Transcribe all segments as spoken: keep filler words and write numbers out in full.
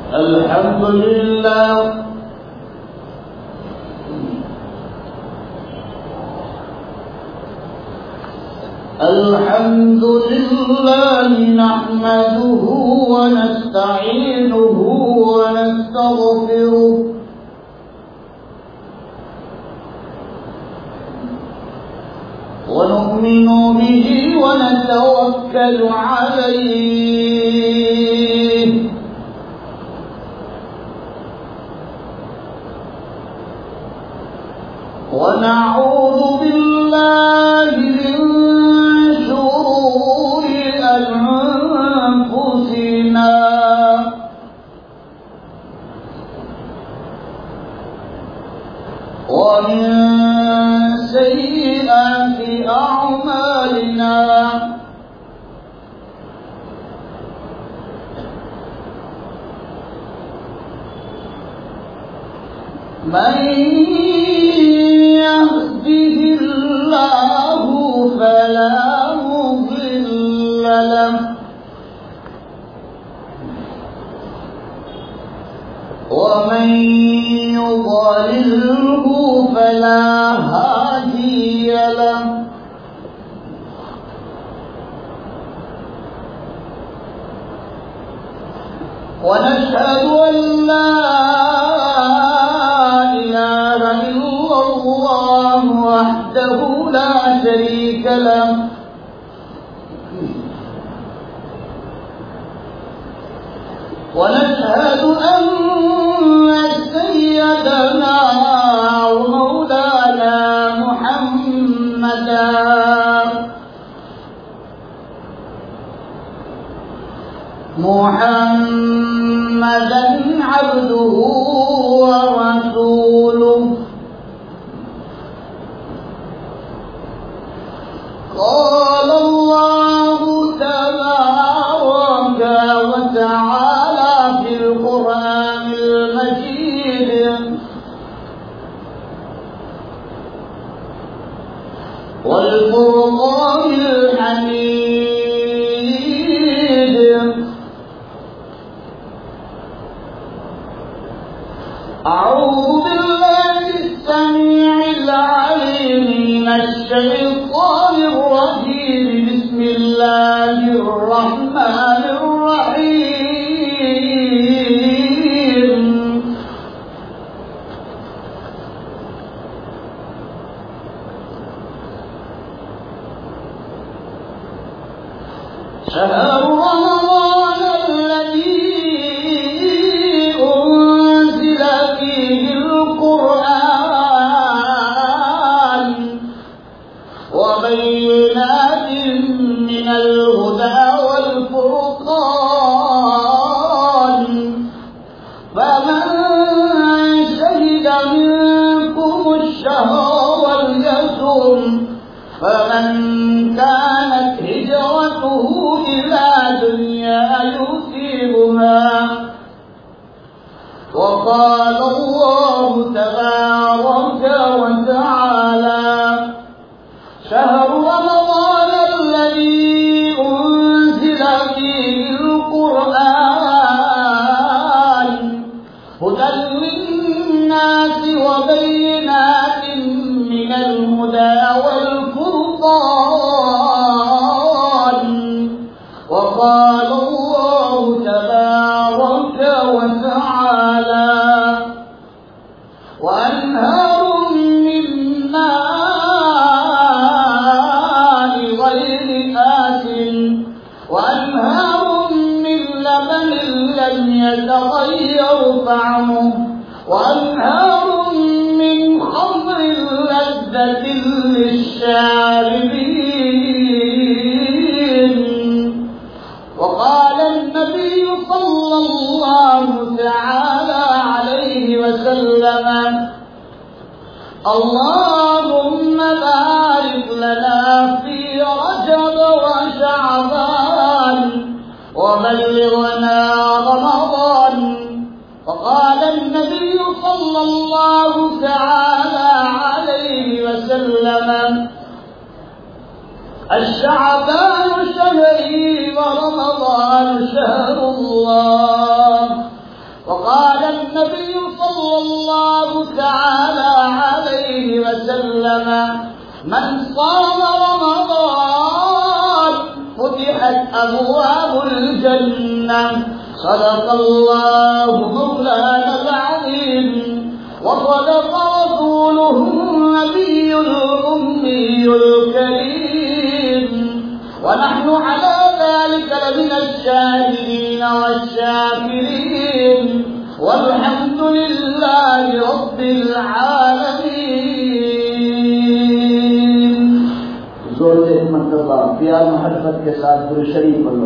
الحمد لله الحمد لله نحمده ونستعينه ونستغفره ونؤمن به ونتوكل عليه ونعوذ بالله من شرور أنفسنا ومن سيئات أعمالنا من يهده الله فلا مضل له ومن يضلله فلا هادي له ونشهد أن لا إله إلا الله وحده لا شريك له ونشهد أن سيدنا ومولانا محمدا محمدا عبده ورسوله قال الله تبارك وتعالى في القرآن المجيد والفرقان الحميد أعوذ بالله السميع العليم من الشيطان الرجيم بسم الله الرحمن الرحيم شهر رمضان الذي أنزل فيه القرآن وبينات من الهدى والفرقان فمن شهد منكم الشهر وليصم فمن كانت هجرته إلى دنيا يصيبها وقال الله تبارك وتعالى شهر رمضان الذي أنزل فيه القرآن هدى للناس وبينات من الهدى والفرقان وقال الله تبارك وتعالى وأنهار من ماء غير آسن وأنهار من لبن لم يتغير طعمه وأنهار من خمر لذة للشاربين وقال النبي صلى الله تعالى عليه وسلم اللهم بارك لنا في رجب وشعبان وبلغنا رمضان وقال النبي صلى الله تعالى عليه وسلم الشعبان شهري ورمضان شهر الله وسلم من صام رمضان فتحت أبواب الجنة صدق الله مولانا العظيم وصدق رسوله النبي الأمي الكريم ونحن على ذلك لمن الشاهدين والشاكرين والحمد لله رب العالمين. زور سے مرتبہ پیار محبت کے ساتھ درود شریف پڑھو.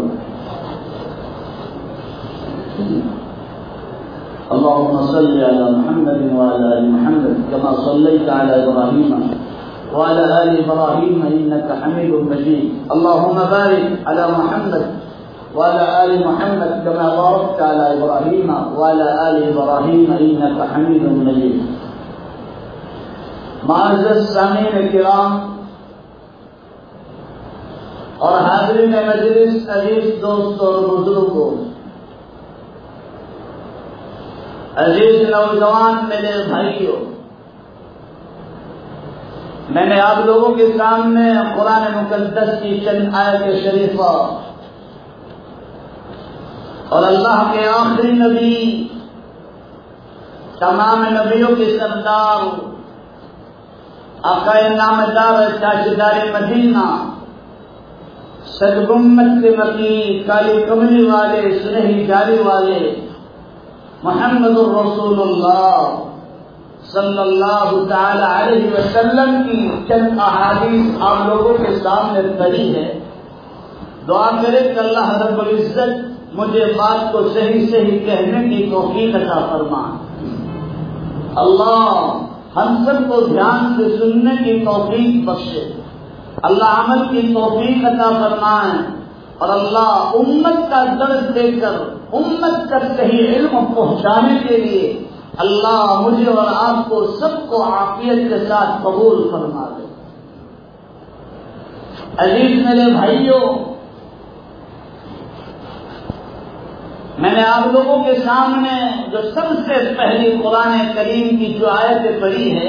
اللهم صل على محمد وعلى ال محمد كما صليت على ابراهيم وعلى ال ابراهيم انك حميد مجيد. اللهم بارك على محمد وعلى ال محمد كما باركت على ابراهيم وعلى ال ابراهيم انك حميد مجيد. معزز سامعین کرام اور حاضرین مجلس، عزیز دوستوں اور بزرگوں، عزیز نوجوان میرے بھائیوں، میں نے آپ لوگوں کے سامنے قرآن مقدس کی چند آیت شریفہ اور اللہ کے آخری نبی، تمام نبیوں کے سردار، آقا نامدار تاجدار مدینہ، سرگمت کے مکی، کالی کملی والے، سنہری جالی والے محمد الرسول اللہ صلی اللہ تعالی علیہ وسلم کی چند احادیث آپ لوگوں کے سامنے پڑھی ہے. دعا کرے کہ اللہ رب العزت مجھے بات کو صحیح صحیح کہنے کی توفیق عطا فرمائے. اللہ ہم سب کو دھیان سے سننے کی توفیق بخشے. اللہ عمل کی توفیق عطا فرمائے اور اللہ امت کا درد دے کر امت کا صحیح علم پہنچانے کے لیے اللہ مجھے اور آپ کو سب کو عافیت کے ساتھ قبول فرما دے. عزیز میرے بھائیوں، میں نے آپ لوگوں کے سامنے جو سب سے پہلی قرآن کریم کی جو آیتیں پڑھی ہے،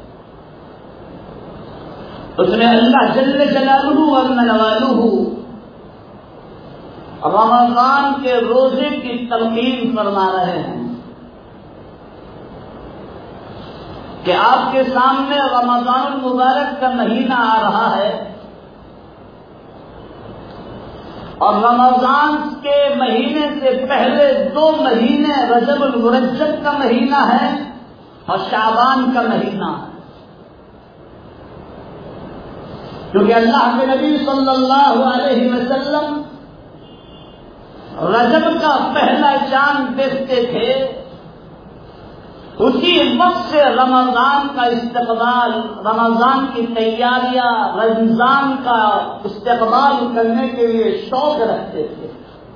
اس میں اللہ جل جلالہ والمنوالہ رمضان کے روزے کی تلقین فرما رہے ہیں کہ آپ کے سامنے رمضان المبارک کا مہینہ آ رہا ہے اور رمضان کے مہینے سے پہلے دو مہینے رجب المرجب کا مہینہ ہے اور شعبان کا مہینہ ہے. کیونکہ اللہ کے نبی صلی اللہ علیہ وسلم رجب کا پہلا چاند دیکھتے تھے، اسی وقت سے رمضان کا استقبال، رمضان کی تیاریاں، رمضان کا استقبال کرنے کے لیے شوق رکھتے تھے.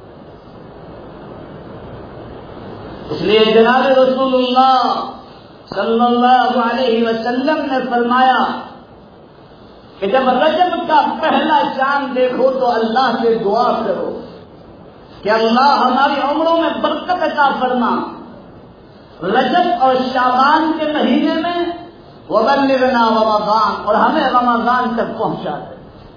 اس لیے جناب رسول اللہ صلی اللہ علیہ وسلم نے فرمایا کہ جب رجب کا پہلا چاند دیکھو تو اللہ سے دعا کرو کہ اللہ ہماری عمروں میں برکت عطا فرما، رجب اور شعبان کے مہینے میں وبلغنا رمضان، اور ہمیں رمضان تک پہنچا دے.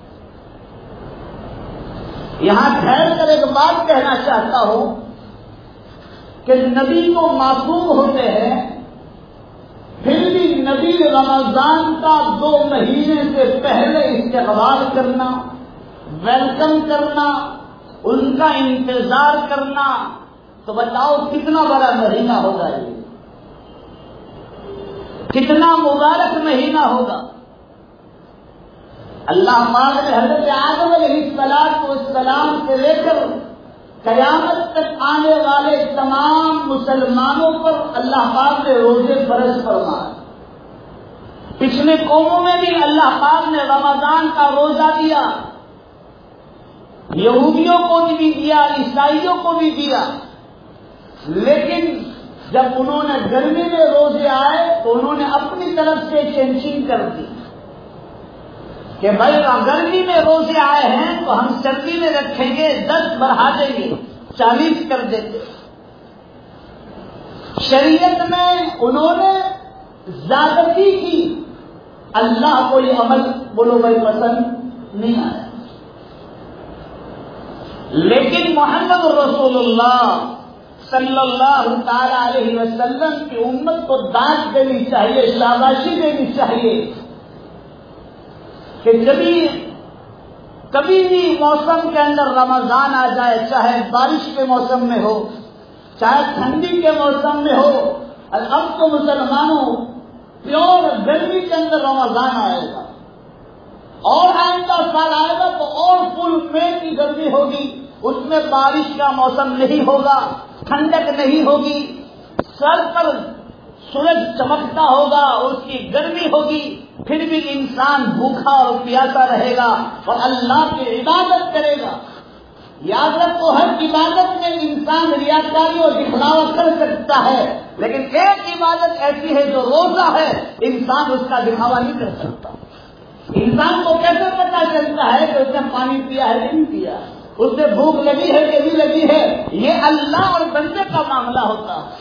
یہاں ٹھہر کر ایک بات کہنا چاہتا ہوں کہ نبی تو معصوم ہوتے ہیں، پھر بھی نبی رمضان کا دو مہینے سے پہلے استقبال کرنا، ویلکم کرنا، ان کا انتظار کرنا، تو بتاؤ کتنا بڑا مہینہ ہوگا، یہ کتنا مبارک مہینہ ہوگا. اللہ پاک نے حضرت آدم علیہ السلام سے لے کر قیامت تک آنے والے تمام مسلمانوں پر اللہ پاک نے روزے فرض فرمائے. پچھلے قوموں میں بھی اللہ پاک نے رمضان کا روزہ دیا، یہودیوں کو بھی دیا، عیسائیوں کو بھی دیا، لیکن جب انہوں نے گرمی میں روزے آئے تو انہوں نے اپنی طرف سے چینجنگ کر دی کہ بھائی گرمی میں روزے آئے ہیں تو ہم سردی میں رکھیں گے، دس بڑھا دیں گے، چالیس کر دیں گے. شریعت میں انہوں نے زیادتی کی اللہ کو یہ عمل بولو بھائی پسند نہیں آیا، لیکن محمد رسول اللہ صلی اللہ تعالی علیہ وسلم کی امت کو داد دینی چاہیے، شاباشی دینی چاہیے کہ کبھی کبھی بھی موسم کے اندر رمضان آ جائے، چاہے بارش کے موسم میں ہو، چاہے ٹھنڈی کے موسم میں ہو، اب تو مسلمانوں پیور گرمی کے اندر رمضان آئے گا، اور آئندہ سال آئے گا تو اور فل مے کی گرمی ہوگی، اس میں بارش کا موسم نہیں ہوگا، ٹھنڈک نہیں ہوگی، سر پر سورج چمکتا ہوگا، اس کی گرمی ہوگی، پھر بھی انسان بھوکھا اور پیاسا رہے گا اور اللہ کی عبادت کرے گا۔ یاد رکھو ہر عبادت میں انسان ریاکاری اور دکھلاوا کر سکتا ہے، لیکن ایک عبادت ایسی ہے جو روزہ ہے، انسان اس کا دکھاوا نہیں کر سکتا۔ انسان کو کیسے پتا چلتا ہے کہ اس نے پانی پیا ہے کہ نہیں پیا، اس سے بھوک لگی ہے کہ نہیں لگی ہے؟ یہ اللہ اور بندے کا معاملہ ہوتا ہے۔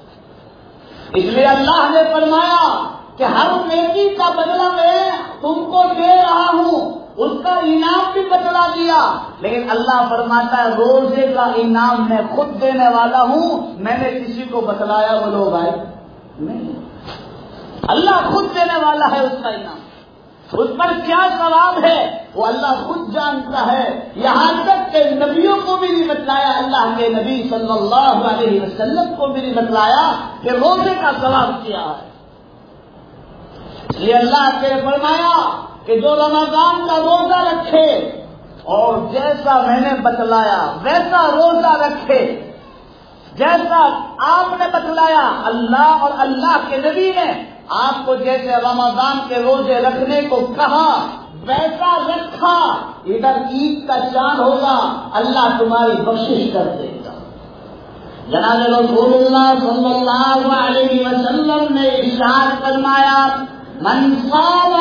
اس لیے اللہ نے فرمایا کہ ہر نیکی کا بدلہ میں تم کو دے رہا ہوں، اس کا انعام بھی بتلا دیا، لیکن اللہ فرماتا ہے روزے کا انعام میں خود دینے والا ہوں، میں نے کسی کو بتلایا بولو بھائی نہیں، اللہ خود دینے والا ہے اس کا انعام، اس پر کیا ثواب ہے وہ اللہ خود جانتا ہے۔ یہاں تک کہ نبیوں کو بھی نہیں بتلایا، اللہ کے نبی صلی اللہ علیہ وسلم کو بھی نہیں بتلایا کہ روزے کا ثواب کیا ہے۔ اس لیے اللہ نے فرمایا کہ جو رمضان کا روزہ رکھے اور جیسا میں نے بتلایا ویسا روزہ رکھے، جیسا آپ نے بتلایا اللہ اور اللہ کے نبی نے آپ کو جیسے رمضان کے روزے رکھنے کو کہا ویسا رکھا، ادھر عید کا چاند ہوگا اللہ تمہاری بخشش کر دے گا۔ جناب رسول اللہ صلی اللہ علیہ وسلم نے ارشاد فرمایا من صام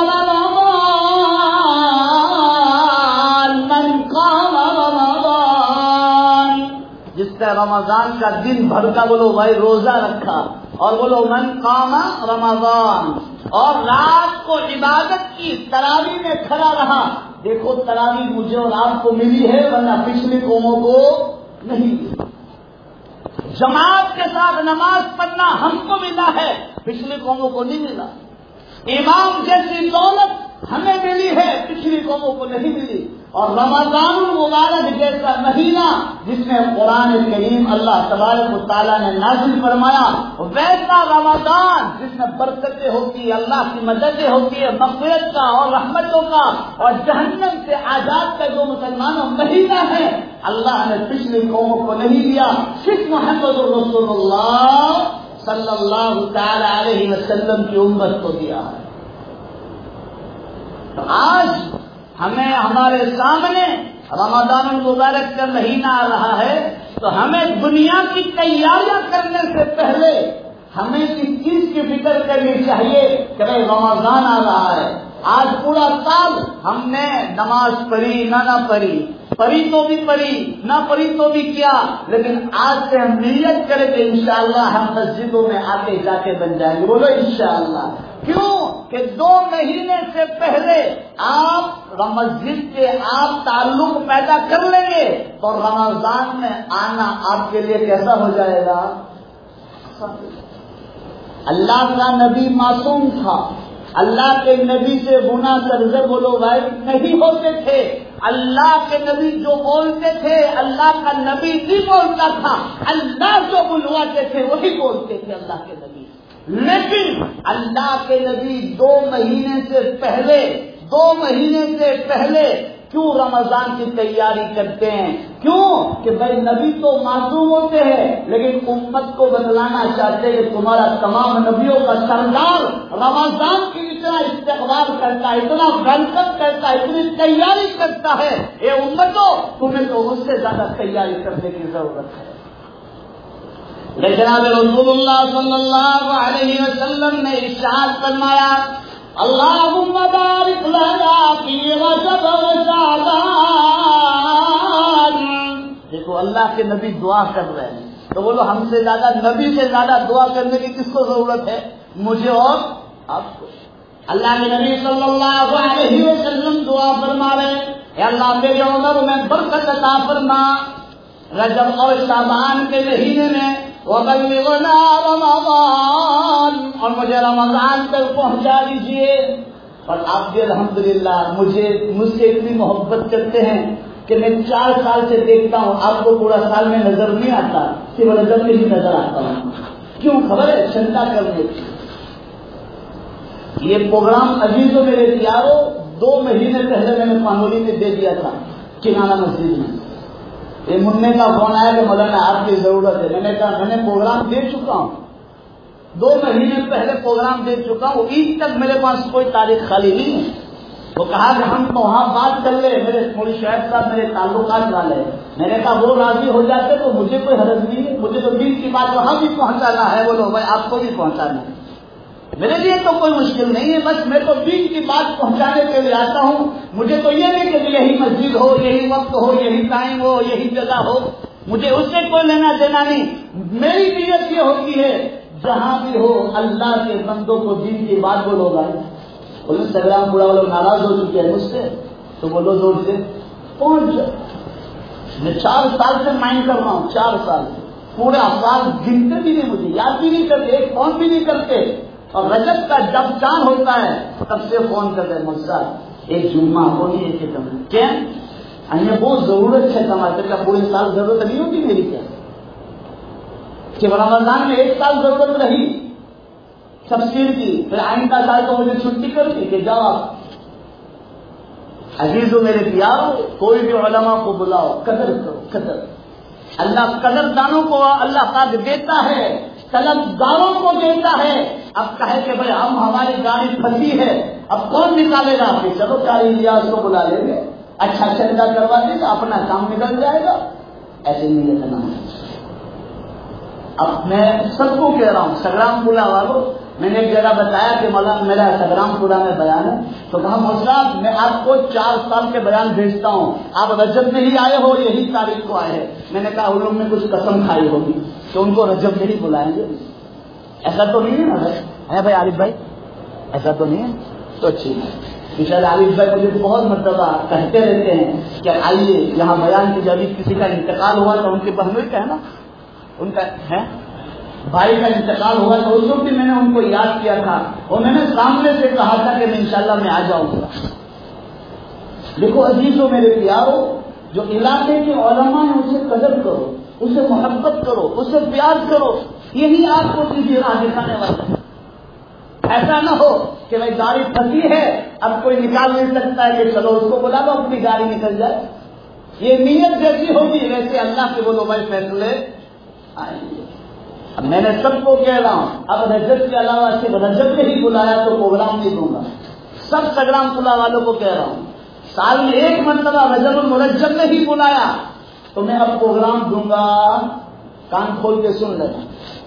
رمضان من قام رمضان، جس نے رمضان کا دن بھر کا بولو بھائی روزہ رکھا، اور بولو من قام رمضان، اور رات کو عبادت کی، تراویح میں کھڑا رہا۔ دیکھو تراویح مجھے اور آپ کو ملی ہے ورنہ پچھلی قوموں کو نہیں ملی۔ جماعت کے ساتھ نماز پڑھنا ہم کو ملا ہے، پچھلی قوموں کو نہیں ملا۔ امام جیسی دولت ہمیں ملی ہے، پچھلی قوموں کو نہیں ملی۔ اور رمضان المبارک جیسا مہینہ جس میں قرآن کریم اللہ تبارک و تعالیٰ نے نازل فرمایا، ویسا رمضان جس میں برکتیں ہوتی ہے، اللہ کی مددیں ہوتی ہے، مغفرت کا اور رحمتوں کا اور جہنم سے آزاد کا جو مسلمانوں مہینہ ہے، اللہ نے پچھلی قوموں کو نہیں دیا، صرف محمد رسول اللہ صلی اللہ تعالی علیہ وسلم کی امت کو دیا ہے۔ تو آج ہمیں ہمارے سامنے رمضان المبارک کا مہینہ آ رہا ہے، تو ہمیں دنیا کی تیاریاں کرنے سے پہلے ہمیں اس چیز کی فکر کرنی چاہیے کہ بھائی رمضان آ رہا ہے۔ آج پورا سال ہم نے نماز پڑھی نہ نہ پڑھی، پڑھی تو بھی پڑھی نہ پڑھی تو بھی کیا، لیکن آج سے ہم نیت کریں کہ انشاءاللہ ہم مسجدوں میں آتے جا کے بن جائیں گے، بولو انشاءاللہ۔ کیوں کہ دو مہینے سے پہلے آپ مسجد کے آپ تعلق پیدا کر لیں گے تو رمضان میں آنا آپ کے لیے کیسا ہو جائے گا؟ اللہ کا نبی معصوم تھا، اللہ کے نبی سے گناہ سرزد بولو بھائی نہیں ہوتے تھے، اللہ کے نبی جو بولتے تھے اللہ کا نبی نہیں بولتا تھا، اللہ جو بلواتے تھے وہی بولتے تھے اللہ کے نبی۔ لیکن اللہ کے نبی دو مہینے سے پہلے دو مہینے سے پہلے کیوں رمضان کی تیاری کرتے ہیں؟ کیوں کہ بھائی نبی تو معصوم ہوتے ہیں، لیکن امت کو بتلانا چاہتے ہیں کہ تمہارا تمام نبیوں کا سردار رمضان کی اتنا استقبال کرتا ہے، اتنا ویلکم کرتا ہے، اتنی تیاری کرتا ہے، اے امتوں تمہیں تو اس سے زیادہ تیاری کرنے کی ضرورت ہے۔ جناب رسول اللہ صلی اللہ علیہ وسلم نے ارشاد فرمایا اللہم بارک لنا فی رجب و شعبان۔ دیکھو اللہ کے نبی دعا کر رہے ہیں، تو بولو ہم سے زیادہ نبی سے زیادہ دعا کرنے کی کس کو ضرورت ہے؟ مجھے اور آپ کو۔ اللہ کے نبی صلی اللہ علیہ وسلم دعا فرما رہے اے اللہ میری عمر میں برکت عطا فرما، رجب اور شعبان کے مہینے میں وبلغنا رمضان، اور مجھے رمضان تک پہنچا دیجیے۔ اور آپ بھی الحمدللہ مجھے مجھ سے اتنی محبت کرتے ہیں کہ میں چار سال سے دیکھتا ہوں آپ کو پورا سال میں نظر نہیں آتا، صرف رجب میں ہی نظر آتا ہوں۔ کیوں؟ خبر ہے چندہ کرنے کی۔ یہ پروگرام عزیزوں میرے پیاروں دو مہینے پہلے میں نے پانولی میں دے دیا تھا کنانا مسجد میں۔ یہ منع کا فون آیا کہ مولانا آپ کی ضرورت ہے، میں نے کہا میں نے پروگرام دے چکا ہوں، دو مہینے پہلے پروگرام دے چکا ہوں، عید تک میرے پاس کوئی تاریخ خالی نہیں ہے۔ وہ کہا کہ ہم وہاں بات کر لے، میرے مولوی شعیب صاحب میرے تعلقات والے، میں نے کہا وہ راضی ہو جاتے تو مجھے کوئی حرج نہیں ہے، مجھے تو دین کی بات وہاں بھی پہنچانا ہے، بولو بھائی آپ کو بھی پہنچانا ہے، میرے لیے تو کوئی مشکل نہیں ہے، بس میں تو دین کی بات پہنچانے کے لیے آتا ہوں۔ مجھے تو یہ نہیں کہ یہی مسجد ہو، یہی وقت ہو، یہی ٹائم ہو، یہی جگہ ہو، مجھے اس سے کوئی لینا دینا نہیں۔ میری نیت یہ ہوتی ہے جہاں بھی ہو اللہ کے بندوں کو دین کی بات بولو گا۔ بولے انسٹاگرام پورا وہ لوگ ناراض ہو چکے ہیں مجھ سے، تو بولو زور سے پہنچ جائے۔ میں چار سال سے مائنڈ کر رہا ہوں، چار سال سے پورا سال گنتے بھی نہیں، مجھے یاد بھی نہیں کرتے، ایک فون بھی نہیں کرتے، اور رجب کا جب چاند ہوتا ہے تب سے فون کرتے ہیں مجھ سے ایک جمعہ کو نہیں ایک کم کیا ہمیں بہت ضرورت ہے ٹماٹر کا، پورے سال ضرورت نہیں ہوتی میری کیا کہ رمضان میں ایک سال ضرورت رہی تفسیر کی، پھر آئندہ سال تو مجھے چھٹی کر دی کہ جاؤ آپ۔ عزیزو میرے پیارو کوئی بھی علماء کو بلاؤ، قدر کرو، قدر اللہ قدر دانوں کو اللہ پاک دیتا ہے، طلبگاروں کو دیتا ہے۔ اب کہے کہ بھائی ہم ہماری گاڑی پھنسی ہے اب کون نکالے گا، آپ چلو چالیس ریاض کو بلا لیں گے، اچھا چندہ کروا دیں گے، اپنا کام نکل جائے گا، ایسے نہیں رکھنا ہے۔ اب میں سب کو کہہ رہا ہوں سگرام پورا والوں، میں نے ایک جگہ بتایا کہ مولانا میرا سگرام پورا میں بیان ہے، تو کہا مول صاحب میں آپ کو چار سال کے بیان بھیجتا ہوں، آپ رجب میں ہی آئے ہو، یہی تاریخ کو آئے ہیں۔ میں نے کہا ان لوگوں نے کچھ قسم کھائی ہوگی تو ان کو رجب میں ہی بلائیں گے، ایسا تو نہیں ہے نا ہے بھائی عارف بھائی، ایسا تو نہیں ہے؟ تو اچھی ہے شاید عارف بھائی مجھے بہت مرتبہ کہتے رہتے ہیں کہ آئیے یہاں بیان کی، جب کسی کا انتقال ہوا تو ان کی بہنوئی کا ہے نا، ان کا ہے بھائی کا انتقال ہوا تو اس وقت بھی میں نے ان کو یاد کیا تھا، اور میں نے سامنے سے کہا تھا کہ میں انشاءاللہ میں آ جاؤں گا۔ دیکھو عزیزوں میرے پیارو، جو علاقے کے علماء ہیں اسے قدر کرو، اسے محبت کرو، اسے پیار کرو، یہی آپ کو سیدھی راہ دکھانے والا ہے۔ ایسا نہ ہو کہ بھائی گاڑی پھنسی ہے اب کوئی نکال نہیں سکتا ہے کہ چلو اس کو بلا دو اپنی گاڑی نکل جائے، یہ نیت جیسی ہوگی ویسے اللہ کے بولو بھائی فیصلے آئیں گے۔ اب میں نے سب کو کہہ رہا ہوں اب رجب کے علاوہ صرف رجب میں ہی بلایا تو پروگرام نہیں دوں گا، سب سگرام پلا والوں کو کہہ رہا ہوں سال میں ایک مرتبہ رجب المرجب میں ہی بلایا تو میں اب پروگرام دوں گا، کان کھول کے سن لینا۔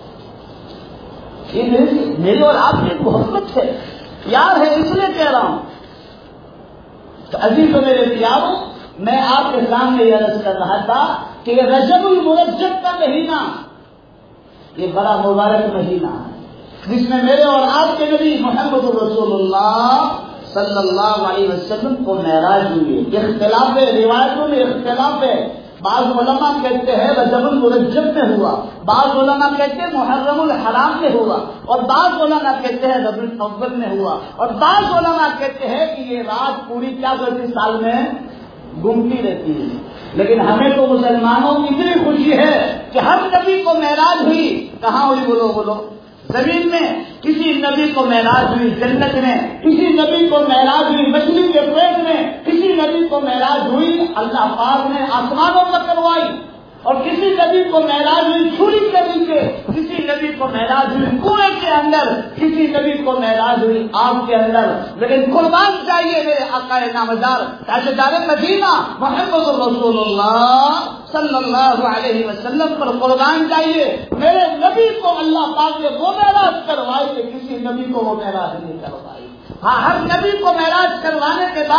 یہ میری میری اور آپ کی محبت ہے، پیار ہے، اس لیے کہہ رہا ہوں۔ تو عزیز و میرے پیاروں، میں آپ کے سامنے یہ عرض کر رہا تھا کہ یہ رجب المرجب کا مہینہ یہ بڑا مبارک مہینہ ہے جس میں میرے اور آپ کے نبی محمد رسول اللہ صلی اللہ علیہ وسلم کو معراج ہوئی ہے۔ اختلاف ہے، روایتوں میں اختلاف ہے، بعض علماء کہتے ہیں رجب المرجب میں ہوا، بعض علماء کہتے ہیں محرم الحرام میں ہوا، اور بعض علماء کہتے ہیں ربیع الاول میں ہوا، اور بعض علماء کہتے ہیں کہ یہ رات پوری کیا کرتی سال میں گھومتی رہتی ہے۔ لیکن ہمیں تو مسلمانوں کی اتنی خوشی ہے کہ ہر نبی کو معراج ہوئی، کہاں ہوئی بولو بولو زمین میں، کسی نبی کو معراج ہوئی جنت میں، کسی نبی کو معراج ہوئی مچھلی کے پیٹ میں، کسی نبی کو معراج ہوئی اللہ پاک نے آسمانوں پر کروائی، اور کسی نبی کو معراج ہوئی چھری کے نیچے، کسی نبی کو معراج ہوئی کنویں کے اندر، کسی نبی کو معراج ہوئی آگ کے اندر۔ لیکن قربان چاہیے میرے آقا نامدار تاجدار مدینہ محمد رسول اللہ صلی اللہ علیہ وسلم پر قربان چاہیے، میرے نبی کو اللہ پاک نے وہ معراج کروائی کہ کسی نبی کو وہ معراج نہیں کروائی۔ ہاں ہر نبی کو معراج کروانے کے بعد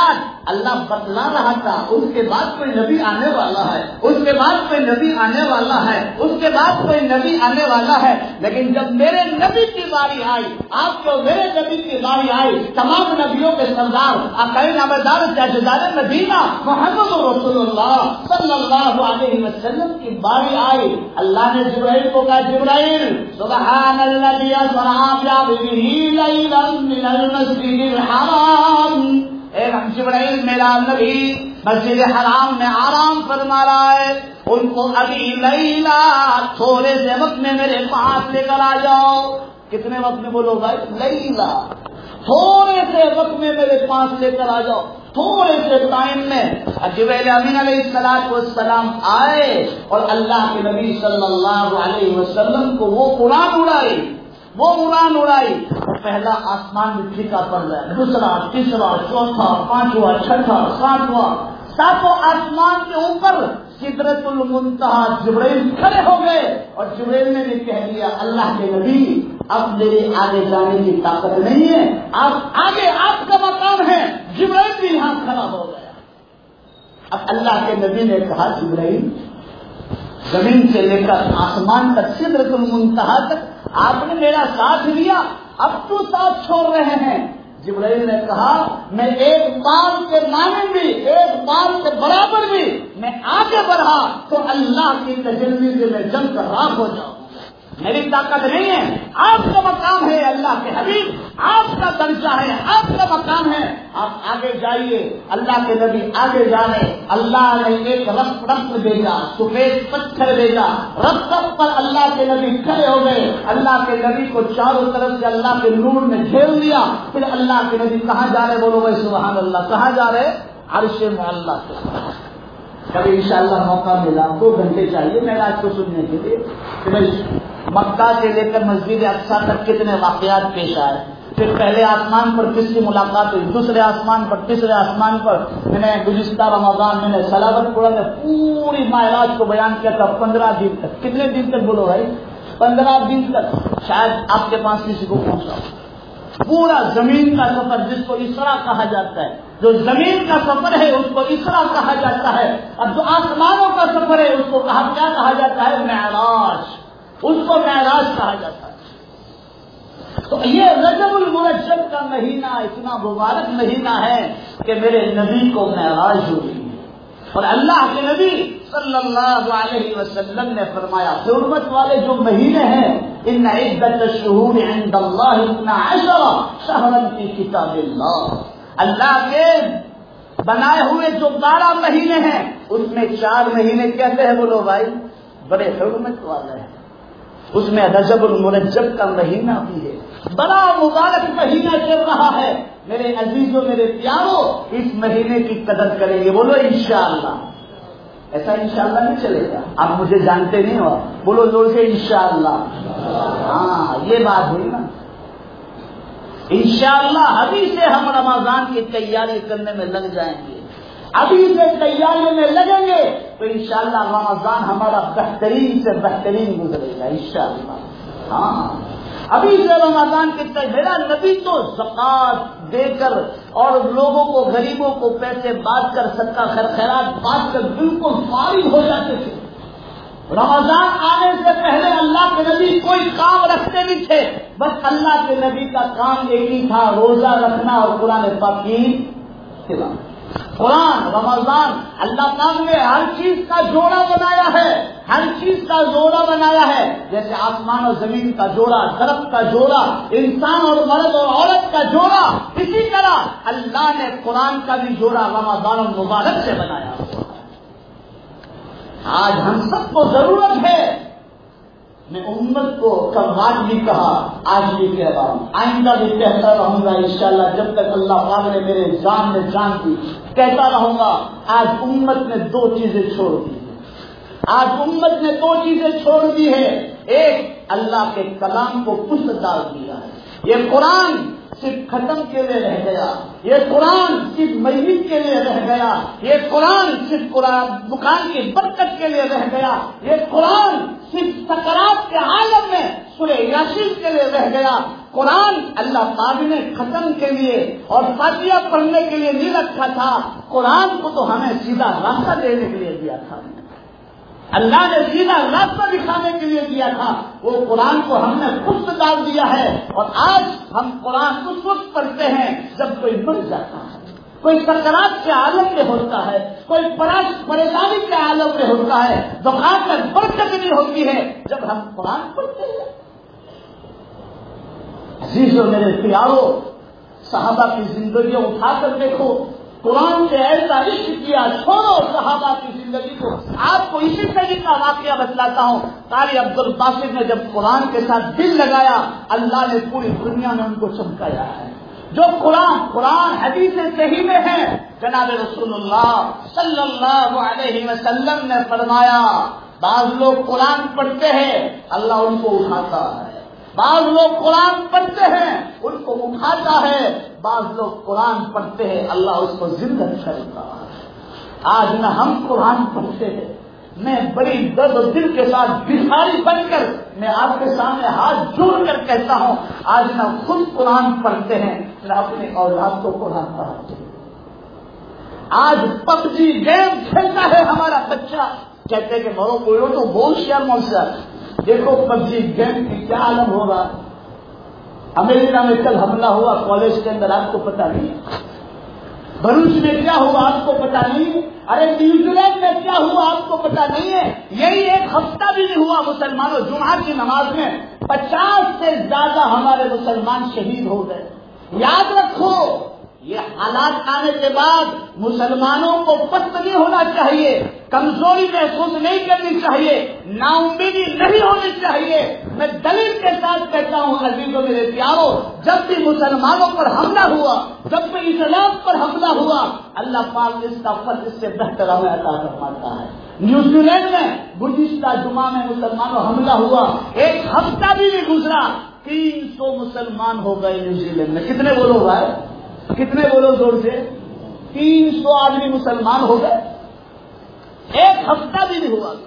اللہ بتلا رہا تھا اس کے بعد کوئی نبی آنے والا ہے، اس کے بعد کوئی نبی آنے والا ہے، اس کے بعد کوئی نبی آنے والا ہے، لیکن جب میرے نبی کی باری آئی، آپ کو میرے نبی کی باری آئی، تمام نبیوں کے سردار آقائے نامدار تاجدار مدینہ محمد رسول اللہ صلی اللہ علیہ وسلم کی باری آئی، اللہ نے جبرائیل کو کہا جبرائیل سبحان الذی اسرا بعبدہ لیلا من المسجد الحرام، اے جبرائیل میرا نبی مسجد حرام میں آرام فرما رہا ہے، ان کو ابھی لیلا تھوڑے سے وقت میں میرے پاس لے کر آ جاؤ۔ کتنے وقت میں بولو بھائی؟ لیلا، تھوڑے سے وقت میں میرے پاس لے کر آ جاؤ، تھوڑے سے ٹائم میں۔ جبرائیل امین علیہ الصلوۃ والسلام آئے اور اللہ کے نبی صلی اللہ علیہ وسلم کو وہ قرآن اڑائی، وہ قرآن اڑائی۔ پہلا آسمان میں پھیکا پڑ رہا ہے، دوسرا، تیسرا، چوتھا، پانچواں، چھٹا، ساتواں، ساتوں آسمان کے اوپر سدرۃ المنتہا جبرائیل کھڑے ہو گئے اور جبرائیل نے بھی کہہ دیا اللہ کے نبی اب میرے آگے جانے کی طاقت نہیں ہے، آپ آگے، آپ کا مقام ہے۔ جبرائیل بھی یہاں کھڑا ہو گیا۔ اب اللہ کے نبی نے کہا جبرائیل زمین سے لے کر آسمان تک سدرۃ المنتہا تک آپ نے میرا ساتھ لیا، اب تو ساتھ چھوڑ رہے ہیں۔ جبرائیل نے کہا میں ایک بال کے مانند بھی، ایک بال کے برابر بھی میں آگے بڑھا تو اللہ کی تجلی سے میں جل کر راکھ ہو جاؤں، میری طاقت نہیں ہے۔ آپ کا مقام ہے اللہ کے حبیب، آپ کا درجہ ہے، آپ کا مقام ہے، آپ آگے جائیے۔ اللہ کے نبی آگے جانے، اللہ نے ایک رفت رفت بھیجا، سفید پتھر بھیجا، رفت رفت پر اللہ کے نبی کھڑے ہو گئے، اللہ کے نبی کو چاروں طرف سے اللہ کے نور نے گھیر لیا۔ پھر اللہ کے نبی کہاں جا رہے؟ بولو بھائی سبحان اللہ، کہاں جا رہے؟ عرش معلیٰ سے۔ کبھی انشاءاللہ موقع ملا، دو گھنٹے چاہیے معراج کو سننے کے لیے کہ مکہ سے لے کر مسجد اقصیٰ تک کتنے واقعات پیش آئے، پھر پہلے آسمان پر کس کی ملاقات ہوئی، دوسرے آسمان پر، تیسرے آسمان پر۔ میں نے گزشتہ رمضان میں نے صلوات پڑھا میں پوری معراج کو بیان کیا تھا پندرہ دن تک۔ کتنے دن تک بولو بھائی؟ پندرہ دن تک، شاید آپ کے پاس کسی کو پہنچا۔ پورا زمین کا سفر جس کو اسرا کہا جاتا ہے، جو زمین کا سفر ہے اس کو اسرا کہا جاتا ہے، اور جو آسمانوں کا سفر ہے اس کو کہا کیا کہا جاتا ہے؟ معراج، اس کو معراج کہا جاتا ہے۔ تو یہ رجب المرجب کا مہینہ اتنا مبارک مہینہ ہے کہ میرے نبی کو معراج ہوئی، اور اللہ کے نبی صلی اللہ علیہ وسلم نے فرمایا حرمت والے جو مہینے ہیں ان عدت الشہور عند اللہ اثنا عشر شہرا فی کتاب اللہ، اللہ کے بنائے ہوئے جو بارہ مہینے ہیں اس میں چار مہینے کہتے ہیں بولو بھائی بڑے حرمت والے ہیں، اس میں رجب المرجب کا مہینہ بھی ہے، بڑا مبارک مہینہ چل رہا ہے۔ میرے عزیزوں، میرے پیاروں، اس مہینے کی قدر کریں گے، بولو انشاءاللہ۔ ایسا انشاءاللہ نہیں چلے گا، آپ مجھے جانتے نہیں ہو، بولو زور سے انشاءاللہ۔ ہاں یہ بات ہوئی نا، انشاءاللہ ابھی سے ہم رمضان کی تیاری کرنے میں لگ جائیں گے، ابھی سے تیاری میں لگیں گے تو انشاءاللہ رمضان ہمارا بہترین سے بہترین گزرے گا انشاءاللہ۔ ہاں ابھی سے رمضان کے تک میرا نبی تو زکات دے کر اور لوگوں کو، غریبوں کو پیسے بانٹ کر، صدقہ خیر خیرات بانٹ کر بالکل فارغ ہو جاتے تھے۔ رمضان آنے سے پہلے اللہ کے نبی کوئی کام رکھتے نہیں تھے، بس اللہ کے نبی کا کام ایک ہی تھا، روزہ رکھنا اور قرآن پاک کی تلاوت۔ قرآن، رمضان، اللہ پاک نے ہر چیز کا جوڑا بنایا ہے، ہر چیز کا جوڑا بنایا ہے، جیسے آسمان اور زمین کا جوڑا، درخت کا جوڑا، انسان اور مرد اور عورت کا جوڑا، اسی طرح اللہ نے قرآن کا بھی جوڑا رمضان المبارک سے بنایا۔ آج ہم سب کو ضرورت ہے، میں امت کو کل آج بھی کہا، آج بھی کہہ رہا ہوں، آئندہ بھی کہتا رہوں گا انشاءاللہ جب تک اللہ پاک نے میرے جان میں جان دی، کہتا رہوں گا۔ آج امت نے دو چیزیں چھوڑ دی، آج امت نے دو چیزیں چھوڑ دی ہے، ایک اللہ کے کلام کو پشت ڈال دیا ہے، یہ قرآن صرف ختم کے لیے رہ گیا، یہ قرآن صرف میت کے لیے رہ گیا، یہ قرآن صرف قرآن دکان کی برکت کے لیے رہ گیا، یہ قرآن صرف سکرات کے عالم میں سورہ یاسین کے لیے رہ گیا۔ قرآن اللہ پاک نے ختم کے لیے اور فاتحہ پڑھنے کے لیے نہیں رکھا تھا، قرآن کو تو ہمیں سیدھا راستہ دینے کے لیے دیا تھا، اللہ نے سیدھا راستہ دکھانے کے لیے دیا تھا۔ وہ قرآن کو ہم نے خود ڈال دیا ہے، اور آج ہم قرآن اس وقت پڑھتے ہیں جب کوئی مر جاتا ہے، کوئی سکرات کے عالم میں ہوتا ہے، کوئی پریشانی کے عالم میں ہوتا ہے، دکان میں برکت نہیں ہوتی ہے جب ہم قرآن پڑھتے ہیں۔ عزیزوں میرے پیاروں، صحابہ کی زندگیوں اٹھا کر دیکھو، قرآن سے ایسا عشق کیا، چھوڑو صحابہ کی زندگی کو، آپ کو اسی طریقے کا واقعہ بتلاتا ہوں۔ قاری عبد الباسط نے جب قرآن کے ساتھ دل لگایا، اللہ نے پوری دنیا میں ان کو چمکایا ہے۔ جو قرآن قرآن حدیث صحیح میں ہے، جناب رسول اللہ صلی اللہ علیہ وسلم نے فرمایا، بعض لوگ قرآن پڑھتے ہیں اللہ ان کو اٹھاتا ہے، بعض لوگ قرآن پڑھتے ہیں ان کو اٹھاتا ہے، بعض لوگ قرآن پڑھتے ہیں اللہ اس کو زندہ کرتا ہے۔ آج نہ ہم قرآن پڑھتے ہیں، میں بڑی درد و دل کے ساتھ بھکاری بن کر میں آپ کے سامنے ہاتھ جوڑ کر کہتا ہوں، آج نہ خود قرآن پڑھتے ہیں نہ اپنے اولاد کو قرآن پڑھاتے ہیں۔ آج پب جی گیم کھیلتا ہے ہمارا بچہ، کہتے کہ مرو کوئی تو بہت شیئر موسا، دیکھو پب جی گیم کی کیا عالم ہوگا۔ امریکہ میں کل حملہ ہوا کالج کے اندر، آپ کو پتا نہیں ہے؟ بھروچ میں کیا ہوا آپ کو پتا نہیں ہے؟ ارے نیوزی لینڈ میں کیا ہوا آپ کو پتا نہیں ہے؟ یہی ایک ہفتہ بھی نہیں ہوا مسلمانوں، جمعہ کی نماز میں پچاس سے زیادہ ہمارے مسلمان شہید ہو گئے۔ یاد رکھو، یہ حالات آنے کے بعد مسلمانوں کو پست نہیں ہونا چاہیے، کمزوری محسوس نہیں کرنی چاہیے، نا امیدی نہیں ہونی چاہیے۔ میں دلیل کے ساتھ کہتا ہوں عزیزوں میرے پیاروں، جب بھی مسلمانوں پر حملہ ہوا، جب بھی اسلام پر حملہ ہوا، اللہ پاک اس کا فضل اس سے بہتر ہمیں عطا فرماتا ہے۔ نیوزی لینڈ میں گزشتہ جمعہ میں مسلمانوں حملہ ہوا، ایک ہفتہ بھی نہیں گزرا، تین سو مسلمان ہو گئے نیوزی لینڈ میں۔ کتنے بولو بھائی، کتنے بولو زور سے؟ تین سو آدمی مسلمان ہو گئے، ایک ہفتہ بھی نہیں ہوا۔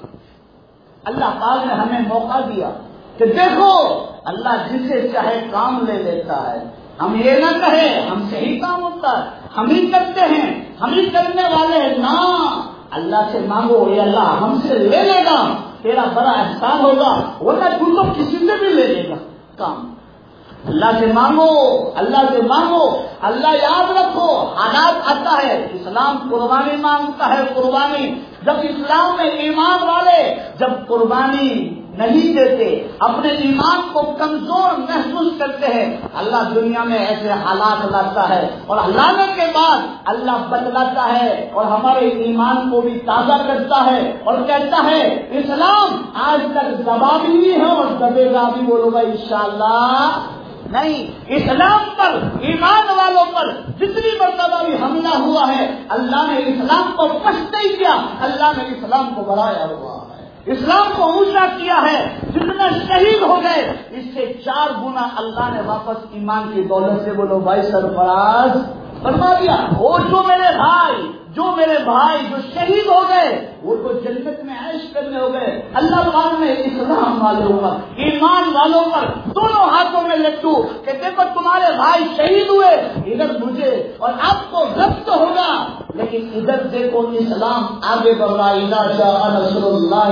اللہ پاک نے ہمیں موقع دیا کہ دیکھو اللہ جسے چاہے کام لے لیتا ہے، ہم یہ نہ کہیں ہم سے ہی کام ہوتا ہے، ہم ہی کرتے ہیں، ہم ہی کرنے والے ہیں، نہ اللہ سے مانگو، یہ اللہ ہم سے لے لے گا، تیرا بڑا احسان ہوگا، ورنہ تو تو کسی سے بھی لے لے گا کام۔ اللہ سے مانگو، اللہ سے مانگو، اللہ یاد رکھو حالات آتا ہے، اسلام قربانی مانگتا ہے، قربانی۔ جب اسلام میں ایمان والے جب قربانی نہیں دیتے، اپنے ایمان کو کمزور محسوس کرتے ہیں، اللہ دنیا میں ایسے حالات لاتا ہے، اور لانے کے بعد اللہ بدلاتا ہے اور ہمارے ایمان کو بھی تازہ کرتا ہے اور کہتا ہے اسلام آج تک دبا بھی نہیں ہے اور دبے گا بھی، بولو گا انشاءاللہ نہیں۔ اسلام پر، ایمان والوں پر جتنی مرتبہ بھی حملہ ہوا ہے، اللہ نے اسلام کو پست نہیں کیا، اللہ نے اسلام کو بڑھایا ہوا ہے، اسلام کو اونچا کیا ہے۔ جتنے شہید ہو گئے اس سے چار گنا اللہ نے واپس ایمان کی دولت سے، بولو بھائی سرفراز فرما دیا۔ وہ جو میرے بھائی جو میرے بھائی جو شہید ہو گئے وہ تو جنت میں عیش کرنے ہو گئے۔ اللہ پاک نے اسلام والوں پر، ایمان والوں پر دونوں ہاتھوں میں لٹو کہ دیکھو تمہارے بھائی شہید ہوئے، ادھر مجھے اور آپ کو ضبط ہوگا، لیکن ادھر دیکھو اسلام آگے بڑھ رہا۔ اذا جاء نصر اللہ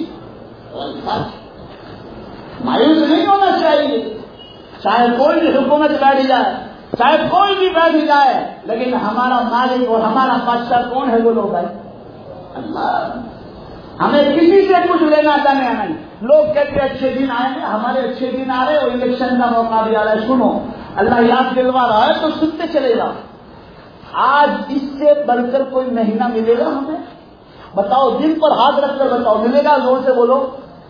والفتح، مایوس نہیں ہونا چاہیے، چاہے کوئی بھی حکومت بیٹھ جائے، چاہے کوئی بھی بیٹھ جائے، لیکن ہمارا مالک اور ہمارا بادشاہ کون ہے؟ بولو بھائی اللہ۔ ہمیں کسی سے کچھ لینا دینا نہیں۔ لوگ کہتے ہیں اچھے دن آئے ہیں، ہمارے اچھے دن آ رہے اور الیکشن کا موقع بھی آ رہا ہے، سنو اللہ یاد دلوا رہا ہے تو سنتے چلے گا۔ آج اس سے بڑھ کر کوئی مہینہ ملے گا ہمیں؟ بتاؤ، دن پر ہاتھ رکھ کر بتاؤ، ملے گا؟ زور سے بولو،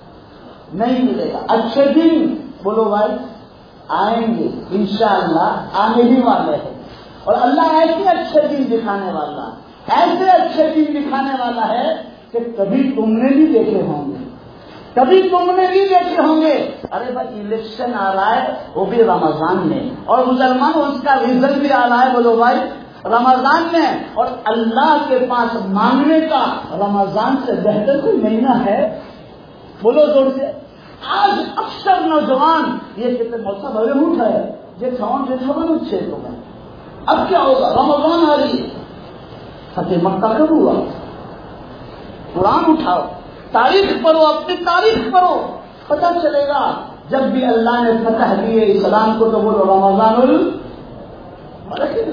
نہیں ملے گا۔ اچھے دن بولو بھائی آئیں گے انشاءاللہ، آنے ہی والے ہیں، اور اللہ ایسے اچھے دن دکھانے والا، ایسے اچھے دن دکھانے والا ہے کہ کبھی تم نے بھی دیکھے ہوں گے، کبھی تم نے بھی دیکھے ہوں گے، ارے بھائی الیکشن آ رہا ہے وہ بھی رمضان میں، اور مسلمان اس کا ریزلٹ بھی آ رہا ہے بولو بھائی رمضان میں، اور اللہ کے پاس مانگنے کا رمضان سے بہتر کوئی مہینہ ہے؟ بولو زور سے۔ آج اکثر نوجوان یہ کہتے موسم بھرے اٹھا ہے یہ چھاؤں سے چھوڑ اچھے تو میں اب کیا ہوگا، رمضان آ رہی ہے، فتح مکہ کب ہوا؟ قرآن اٹھاؤ، تاریخ پڑھو، اپنی تاریخ پڑھو، پتہ چلے گا جب بھی اللہ نے فتح دیے اسلام کو تو بولو رمضان ال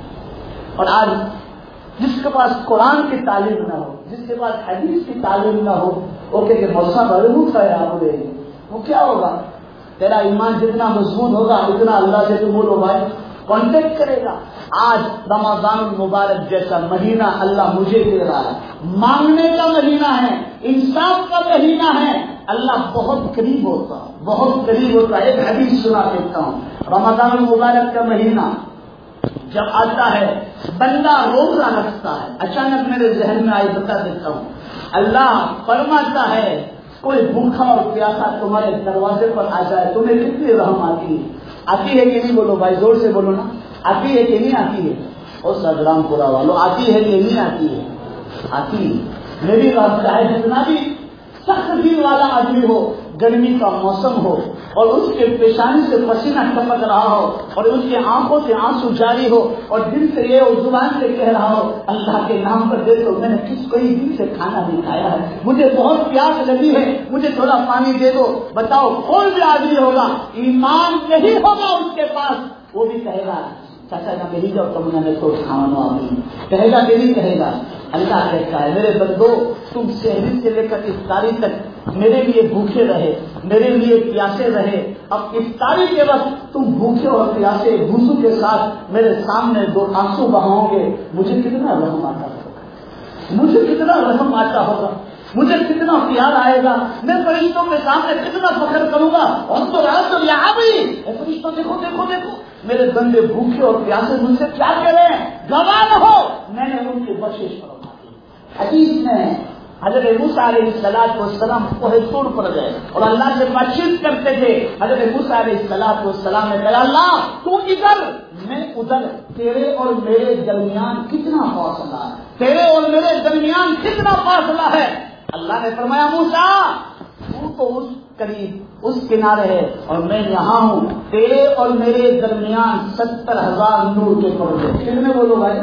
اور آج جس کے پاس قرآن کی تعلیم نہ ہو، جس کے پاس حدیث کی تعلیم نہ ہو، وہ کہ موسم بھر ہے آپ دے وہ کیا ہوگا؟ تیرا ایمان جتنا مضبوط ہوگا اتنا اللہ سے تو بولو بھائی کانٹیکٹ کرے گا۔ آج رمضان المبارک جیسا مہینہ اللہ مجھے دے رہا ہے، مانگنے کا مہینہ ہے، انصاف کا مہینہ ہے، اللہ بہت قریب ہوتا بہت قریب ہوتا ہے۔ ایک حدیث سنا دیتا ہوں، رمضان المبارک کا مہینہ جب آتا ہے بندہ روزہ رکھتا ہے، اچانک میرے ذہن میں آئی بتا دیتا ہوں، اللہ فرماتا ہے کوئی بھوکھا اور پیاسا تمہارے دروازے پر آ جائے تمہیں کتنی رحم آتی ہے؟ آتی ہے کہ نہیں؟ بولو بھائی زور سے بولو نا، آتی ہے کہ نہیں آتی ہے؟ اور سجرام پورا والو آتی ہے کہ نہیں آتی ہے؟ آتی ہے۔ میری بات چاہے جتنا بھی سخت دل والا آدمی ہو، گرمی کا موسم ہو اور اس کے پیشانی سے پسینہ ٹپک رہا ہو اور اس کی آنکھوں سے آنسو جاری ہو اور دل سے یہ اور زبان سے کہہ رہا ہو اللہ کے نام پر دے دو، میں نے کس کوئی دن سے کھانا نہیں کھایا ہے، مجھے بہت پیاس لگی ہے، مجھے تھوڑا پانی دے دو، بتاؤ کوئی بھی آدمی ہوگا ایمان نہیں ہوگا اس کے پاس وہ بھی کہے گا چاچا نہ ملی جاؤ تم نے تو کھانا آدمی کہے گا کہ نہیں کہے گا؟ اللہ کہتا ہے میرے بندو تم شہری سے لے کر افطاری تک میرے لیے بھوکے رہے، میرے لیے پیاسے رہے، اب افطاری کے وقت تم بھوکے اور پیاسے وضو کے ساتھ میرے سامنے دو آنسو بہاؤ گے، مجھے کتنا رحم آتا ہوگا، مجھے کتنا رحم آتا ہوگا، مجھے کتنا پیار آئے گا، میں فرشتوں کے سامنے کتنا فخر کروں گا، اور تو رات تو یہاں بھی فرشتوں دیکھو دیکھو دیکھو میرے بندے بھوکے اور پیاسے مجھ سے کیا کہہ رہے ہیں، گواہ ہو میں نے ان کی بخشش فرما دی۔ حدیث میں حضرت موسیٰ علیہ الصلوۃ والسلام کوہ طور پر گئے اور اللہ سے بات چیت کرتے تھے، حضرت موسیٰ علیہ الصلوۃ والسلام نے کہا اللہ تو ادھر میں ادھر، تیرے اور میرے درمیان کتنا فاصلہ ہے، تیرے اور میرے درمیان کتنا فاصلہ ہے؟ اللہ نے فرمایا موسیٰ تو تو اس قریب اس کنارے ہے اور میں یہاں ہوں، تیرے اور میرے درمیان ستر ہزار نور کے پردے، کتنے بولو بھائی؟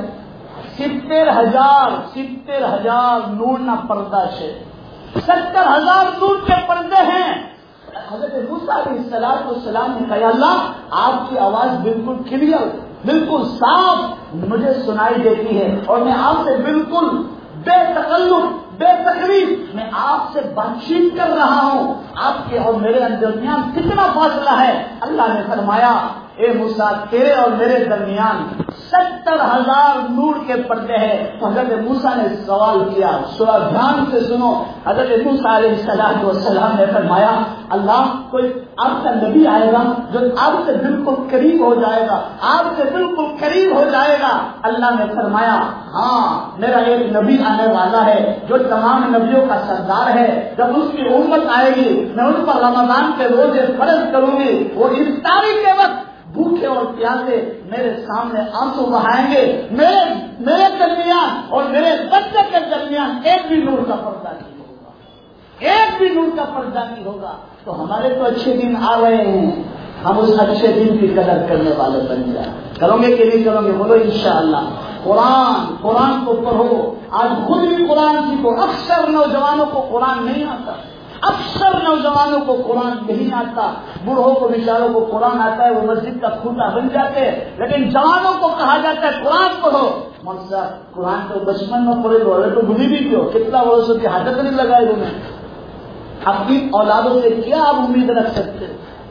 ستر ہزار ستر ہزار نور نہ پردہ سے ستر ہزار نور کے پردے ہیں۔ حضرت موسیٰ علیہ الصلوۃ والسلام نے کہا اللہ آپ کی آواز بالکل کلیئر بالکل صاف مجھے سنائی دیتی ہے اور میں آپ سے بالکل بے تکلف بے تکلیف میں آپ سے بات چیت کر رہا ہوں، آپ کے اور میرے درمیان کتنا فاصلہ ہے؟ اللہ نے فرمایا اے موسیٰ تیرے اور میرے درمیان ستر ہزار نور کے پردے ہیں۔ حضرت موسیٰ نے سوال کیا، سورہ دھیان سے سنو، حضرت موسیٰ علیہ السلام والسلام نے فرمایا اللہ کوئی آپ کا نبی آئے گا جو آپ سے بالکل قریب ہو جائے گا، آپ سے بالکل قریب ہو جائے گا؟ اللہ نے فرمایا ہاں میرا ایک نبی آنے والا ہے جو تمام نبیوں کا سردار ہے، جب اس کی امت آئے گی میں ان پر رمضان کے روزے فرض کروں گی، وہ افطاری کے وقت بھوکے اور پیاسے میرے سامنے آنسو بہائیں گے، میرے میرے درمیان اور میرے بچے کے درمیان ایک بھی نور کا پردہ نہیں ہوگا، ایک بھی نور کا پردہ نہیں ہوگا۔ تو ہمارے تو اچھے دن آ رہے ہیں، ہم اس اچھے دن کی قدر کرنے والے بن جائیں، کرو گے کہ نہیں کرو گے؟ بولو انشاءاللہ۔ قرآن قرآن کو پڑھو، آج خود بھی قرآن سیکھو۔ اکثر نوجوانوں کو قرآن نہیں آتا، اکثر نوجوانوں کو قرآن نہیں آتا، بوڑھوں کو بیچاروں کو قرآن آتا ہے وہ مسجد کا کھوٹا بن جاتے ہیں، لیکن جوانوں کو کہا جاتا ہے قرآن پڑھو۔ مقصد قرآن تو بچپن میں پڑھے تو تو بھولی بھی کیوں، کتنا برسوں کی حاجت نہیں لگائے انہوں نے، اپنی اولادوں سے کیا آپ امید رکھ سکتے؟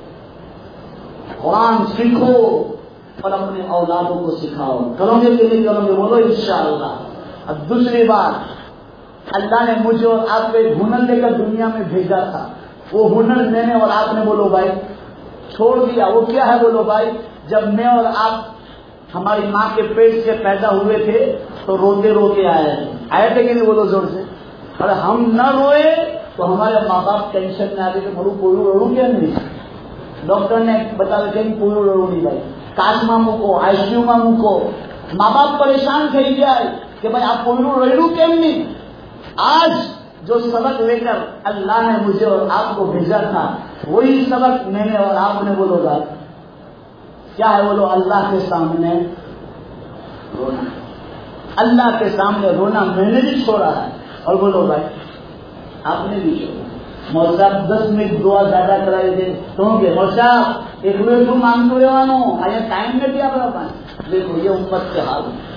قرآن سیکھو اور اپنے اولادوں کو سکھاؤ، کرو گے کہ نہیں کرو گے؟ بولو انشاءاللہ۔ اب دوسری بات، اللہ نے مجھے اور آپ کو ایک ہنر لے کر دنیا میں بھیجا تھا، وہ ہنر میں نے اور آپ نے بولو بھائی چھوڑ دیا۔ وہ کیا ہے بولو بھائی؟ جب میں اور آپ ہماری ماں کے پیٹ سے پیدا ہوئے تھے تو روتے روتے آئے تھے، آئے تھے کہ نہیں؟ بولو زور سے۔ اور ہم نہ روئے تو تو ہمارے ماں باپ ٹینشن میں آ گئے کہ بڑوں پوڑو روڑوں کیا نہیں, ڈاکٹر نے بتا دیا کہ پوڑو روڑوں نہیں بھائی, کاش ماموں کو آئی سی یو ماموں کو, ماں باپ پریشان تھے جائے کہ بھائی آپ پوڑو روڑوں کیوں نہیں. آج جو سبق لے کر اللہ نے مجھے اور آپ کو بھیجا تھا وہی سبق میں نے اور آپ نے بولو گا کیا ہے, بولو اللہ کے سامنے رونا. اللہ کے سامنے رونا میں نے بھی چھوڑا ہے, اور بولو بھائی آپ نے بھی چھوڑا. مول صاحب دس منٹ دعا زیادہ کرائی دے تو مول صاحب ایک منٹ تو مانگتے رہوانو آیا ٹائم میں بھی آپ کا. دیکھو یہ امت کے حال ہے,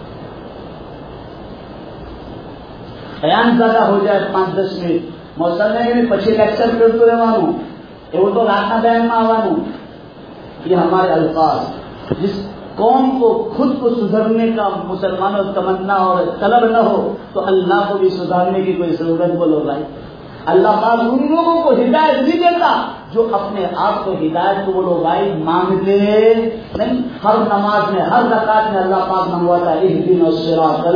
بیان زیادہ ہو جائے پانچ دس منٹ موسم نے پچھلے لیکچر کرتے رہوانو وہ تو رات بیان میں آوانو. یہ ہمارے الفاظ جس قوم کو خود کو سدھرنے کا مسلمانوں تمنا اور طلب نہ ہو تو اللہ کو بھی سدھارنے کی کوئی ضرورت بولو بھائی. اللہ پاک ان لوگوں کو ہدایت نہیں دیتا جو اپنے آپ کو ہدایت کو بولو بھائی مانگتے نہیں. ہر نماز میں ہر رکعت میں اللہ پاک منگواتا ہے اہدنا الصراط.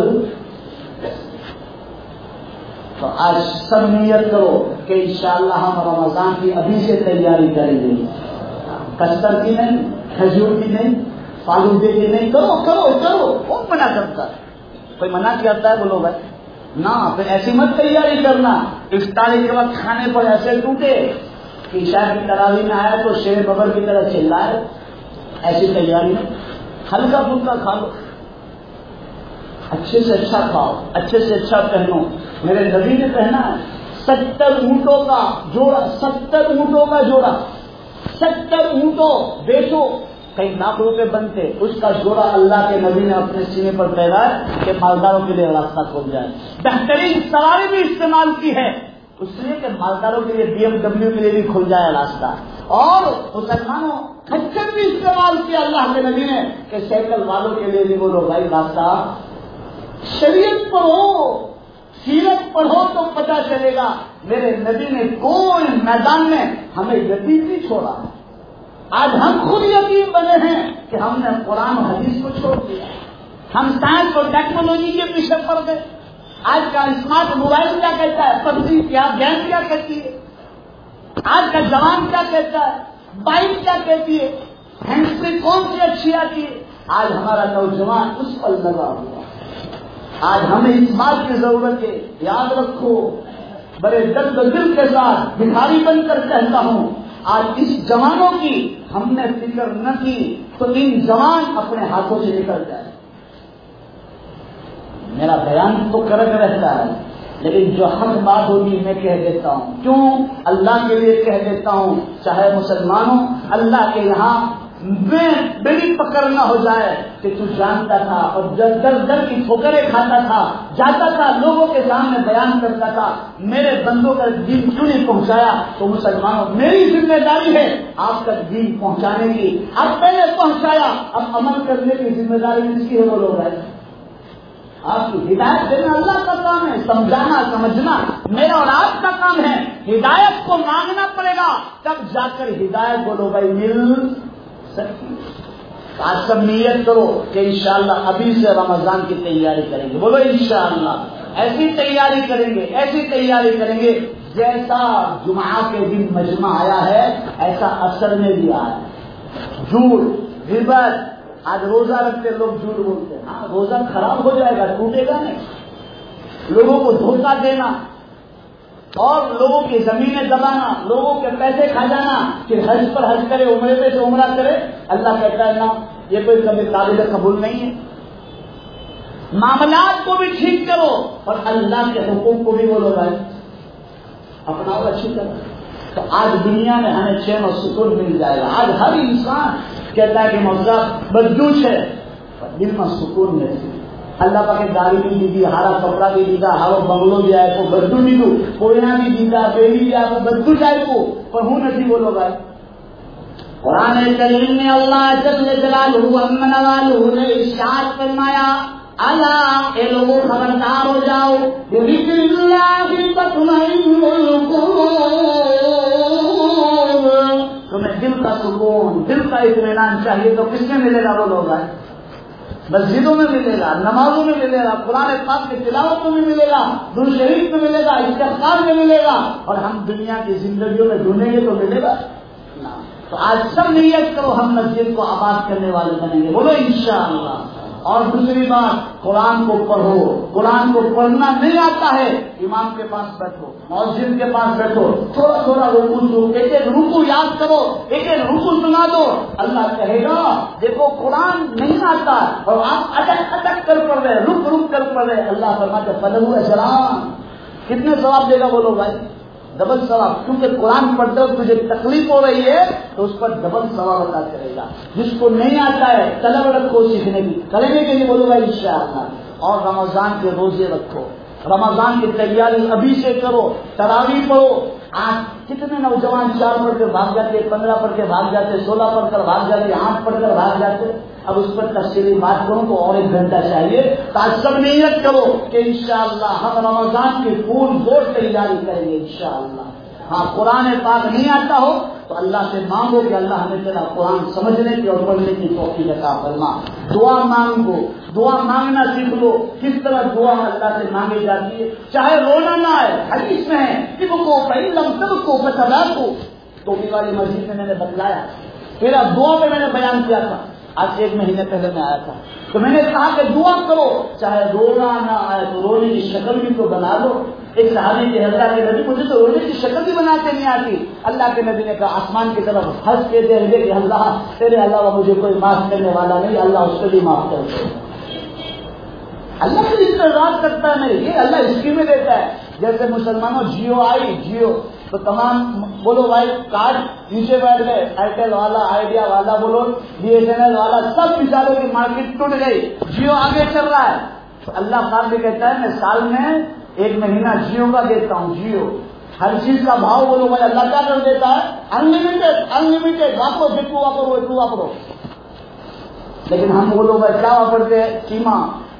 تو آج سب نیت کرو کہ انشاءاللہ ہم رمضان کی ابھی سے تیاری کریں گے. کستر کی نہیں, کھجور کی نہیں, فالودے کی نہیں, کرو کرو کرو. کون منع کرتا ہے؟ کوئی منع کرتا ہے بولو بھائی نہ. پھر ایسی مت تیاری کرنا افطاری کے وقت کھانے پر ایسے ٹوٹے کہ عشاء کی تراویح میں آیا تو شیر ببر کی طرح چلائے. ایسی تیاری میں ہلکا پھلکا کھا لو, اچھے سے اچھا کھاؤ, اچھے سے اچھا پہنو. میرے نبی نے پہنا ہے ستر اونٹوں کا جوڑا, ستر اونٹوں کا جوڑا, ستر اونٹوں بیچو کئی لاکھ روپے بنتے, اس کا جوڑا اللہ کے نبی نے اپنے سینے پر پہنا ہے کہ مالداروں کے لیے راستہ کھول جائے. بہترین سواری بھی استعمال کی ہے اس لیے کہ مالداروں کے لیے بی ایم ڈبلیو کے لیے بھی کھل جائے راستہ. اور مسلمانوں کچر بھی استعمال کیا اللہ کے نبی نے کہ سائیکل والوں کے لیے بھی بولو بھائی راستہ. شریعت پڑھو, سیرت پڑھو تو پتہ چلے گا میرے نبی نے کوئی میدان میں ہمیں یتیم نہیں چھوڑا. آج ہم خود یتیم بنے ہیں کہ ہم نے قرآن و حدیث کو چھوڑ دیا. ہم سائنس اور ٹیکنالوجی کے پیچھے پڑ گئے. آج کا اسمارٹ موبائل کیا کہتا ہے, پبجی کیا, گیم کیا کہتی ہے, آج کا جوان کیا کہتا ہے, بائک کیا کہتی ہے, ہینڈ فری کون سی اچھی آتی ہے. آج ہمارا نوجوان اس پر لگا ہوا. آج ہمیں اس بات کی ضرورت ہے, یاد رکھو بڑے درد دل کے ساتھ بھکاری بن کر کہتا ہوں آج اس جوانوں کی ہم نے فکر نہ کی تو ان جوان اپنے ہاتھوں سے نکل جائے. میرا بیان تو کرک رہتا ہے لیکن جو حق بات ہوگی میں کہہ دیتا ہوں. کیوں؟ اللہ کے لیے کہہ دیتا ہوں. چاہے مسلمانوں اللہ کے یہاں میں بڑی پکڑ نہ ہو جائے کہ تو جانتا تھا اور در در در کی ٹھوکریں کھاتا تھا, جاتا تھا لوگوں کے سامنے بیان کرتا تھا, میرے بندوں کا دین کیوں نہیں پہنچایا. تو مسلمانوں میری ذمہ داری ہے آپ تک دین پہنچانے کی. اب میں نے پہنچایا, اب عمل کرنے کی ذمہ داری کس کی ہے بولو بھائی. آپ کی ہدایت دینا اللہ کا کام ہے, سمجھانا سمجھنا میرا اور آپ کا کام ہے. ہدایت کو مانگنا پڑے گا تب جا کر ہدایت بولو بھائی مل سکتی. آج سب نیت کرو کہ انشاءاللہ ابھی سے رمضان کی تیاری کریں گے. بولو انشاءاللہ ایسی تیاری کریں گے, ایسی تیاری کریں گے جیسا جمعہ کے دن مجمع آیا ہے ایسا اثر میں بھی آیا ہے. جھوٹ غیبت, آج روزہ رکھتے لوگ جھوٹ بولتے ہیں, ہاں روزہ خراب ہو جائے گا, ٹوٹے گا نہیں. لوگوں کو دھوکہ دینا اور لوگوں کی زمینیں دبانا, لوگوں کے پیسے کھا جانا, پھر حج پر حج کرے, عمرے پہ سے عمرہ کرے. اللہ کہتا ہے نا یہ کوئی کبھی قابل قبول نہیں ہے. معاملات کو بھی ٹھیک کرو اور اللہ کے حقوق کو بھی بولو بھائی اپناؤ اچھی طرح. تو آج دنیا میں ہمیں چین اور سکون مل جائے گا. آج ہر انسان کہتا ہے کہ موضوع بدجوش ہے پر دل میں سکون نہیں. اللہ پاک گاڑی بھی دی دی, ہارا کپڑا بھی دیتا, ہارو بنگلو بھی آئے کو بدو بھی دو, کوئنا بھی دیتا, بیڑی بھی آئے کو بدو جائے کو, پر ہوں نہیں بولو بھائی. قرآن کریم میں اللہ جل جلالہ امن والہ نے ارشاد فرمایا الا اے لوگوں خبردار ہو جاؤ بذکر اللہ تطمئن القلوب. تمہیں دل کا سکون, دل کا اطمینان چاہیے تو کس سے ملے گا بولو بھائی. مسجدوں میں ملے گا، نمازوں میں ملے گا، قرآن پاک کی تلاوتوں میں ملے گا، درود شریف میں ملے گا، استغفار میں ملے گا، اور ہم دنیا کی زندگیوں میں ڈھونڈیں گے تو ملے گا نہ۔ تو آج سب نیت کرو ہم مسجد کو آباد کرنے والے بنیں گے، بولو انشاءاللہ۔ اور دوسری بات، قرآن کو پڑھو، قرآن کو پڑھنا نہیں آتا ہے، امام کے پاس بیٹھو، مؤذن کے پاس بیٹھو، تھوڑا تھوڑا رکوع دو، ایک ایک رکوع یاد کرو، ایک ایک رکوع سنا دو، اللہ کہے گا دیکھو قرآن نہیں آتا اور آپ اٹک اٹک کر پڑھ رہے، رک رک کر پڑھ رہے، اللہ فرماتا ہے فلہ اجران، کتنے ثواب دے گا بولو بھائی؟ ڈبل ثواب، کیونکہ قرآن پڑھتے وقت تجھے تکلیف ہو رہی ہے تو اس پر ڈبل ثواب ادا کرے گا۔ جس کو نہیں آتا ہے طلب رکھو سیکھنے کی، کریں گے کہ نہیں بولو بھائی انشاءاللہ۔ اور رمضان کے روزے رکھو، رمضان کی تیاری ابھی سے کرو، تراویح پڑھو۔ آج کتنے نوجوان چار پڑھ کے بھاگ جاتے، پندرہ پڑھ کے بھاگ جاتے، سولہ پڑھ کر بھاگ جاتے، آٹھ پڑھ کر بھاگ جاتے۔ اب اس پر تفصیلی بات کروں تو اور ایک گھنٹہ چاہیے، تو آج سب نیت کرو کہ انشاءاللہ ہم رمضان کی پور زور تیاری کریں گے انشاءاللہ۔ ہاں قرآن پاک نہیں آتا ہو تو اللہ سے مانگو کہ اللہ ہمیں تیرا قرآن سمجھنے کی اور پڑھنے کی توفیق عطا فرما۔ دعا مانگو، دعا مانگنا سیکھ لو، کس طرح دعا اللہ سے مانگی جاتی ہے، چاہے رونا نہ آئے، حدیث میں ہے کہ وہ پہلے سب کو بتلا کو توفیق والی مسجد میں میں نے بتلایا، پھر اب دعا پہ میں نے بیان کیا تھا، آج سے ایک مہینے پہلے میں آیا تھا، تو میں نے کہا کہ دعا کرو، چاہے رونا نہ آئے تو رونے کی شکل بھی تو بنا لو۔ ایک صحابی کے حضرت کے نبی مجھے تو رونے کی شکل بھی بنا کے نہیں آتی، اللہ کے نبی نے کہا آسمان کی طرف ہنس کے دے کہ اللہ تیرے علاوہ مجھے کوئی معاف کرنے والا نہیں، اللہ اس کو بھی معاف کر دے۔ اللہ سے انتظار کرتا ہے نہیں، یہ اللہ اسکیمیں دیتا ہے۔ جیسے مسلمانوں جیو آئی، جیو تو تمام بولو بھائی کارڈ نیچے بیٹھ گئے، ایئرٹیل والا، آئیڈیا والا، بولو بی ایس این ایل والا، سب بیچاروں کی مارکیٹ ٹوٹ گئی، جیو آگے چل رہا ہے۔ تو اللہ پاک بھی کہتا ہے میں سال میں ایک مہینہ جیو کا دیتا ہوں، جیو ہر چیز کا بھاؤ بولو بھائی اللہ کیا کر دیتا ہے، انلمیٹڈ انلمیٹڈ واپرو جتو واپرو اتو واپرو۔ لیکن ہم بولو بھائی کیا واپرتے ہیں، قیمہ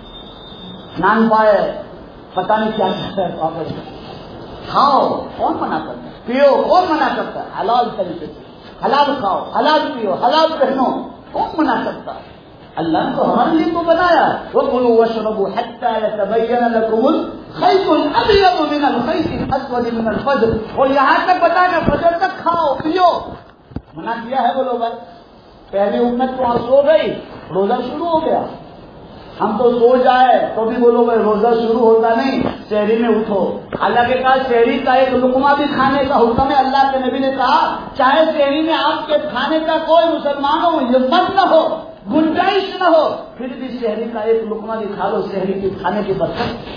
نان پائے پتہ نہیں کیا کرتا ہے، واپس کھاؤ کون منع کرتا ہے، پیو کون منع کرتا ہے، حلال طریقے سے حلال کھاؤ، حلال پیو، حلال پہنو، کون منع کرتا ہے؟ اللہ نے تو ہمارے لیے تو بنایا، وَكُلُوا وَاشْرَبُوا حَتَّى يَتَبَيَّنَ لَكُمُ الْخَيْطُ الْأَبْيَضُ مِنَ الْخَيْطِ الْأَسْوَدِ مِنَ الْفَجْرِ، اور یہاں تک بتا کہ فجر تک کھاؤ پیو، منع کیا ہے بولو بھائی۔ پہلی امت تو وہاں سو گئی، روزہ شروع ہو گیا، ہم تو سو جائے تو بھی بولو بھائی روزہ شروع ہوتا نہیں، شہری میں اٹھو۔ اللہ کے کہا شہری کا ایک لقمہ بھی کھانے کا حکم ہے، اللہ کے نبی نے کہا چاہے شہری میں آپ کے کھانے کا کوئی مسلمانوں ہمت نہ ہو، گنجائش نہ ہو، پھر بھی شہری کا ایک لقمہ بھی کھا لو، شہری کے کھانے کی برکت۔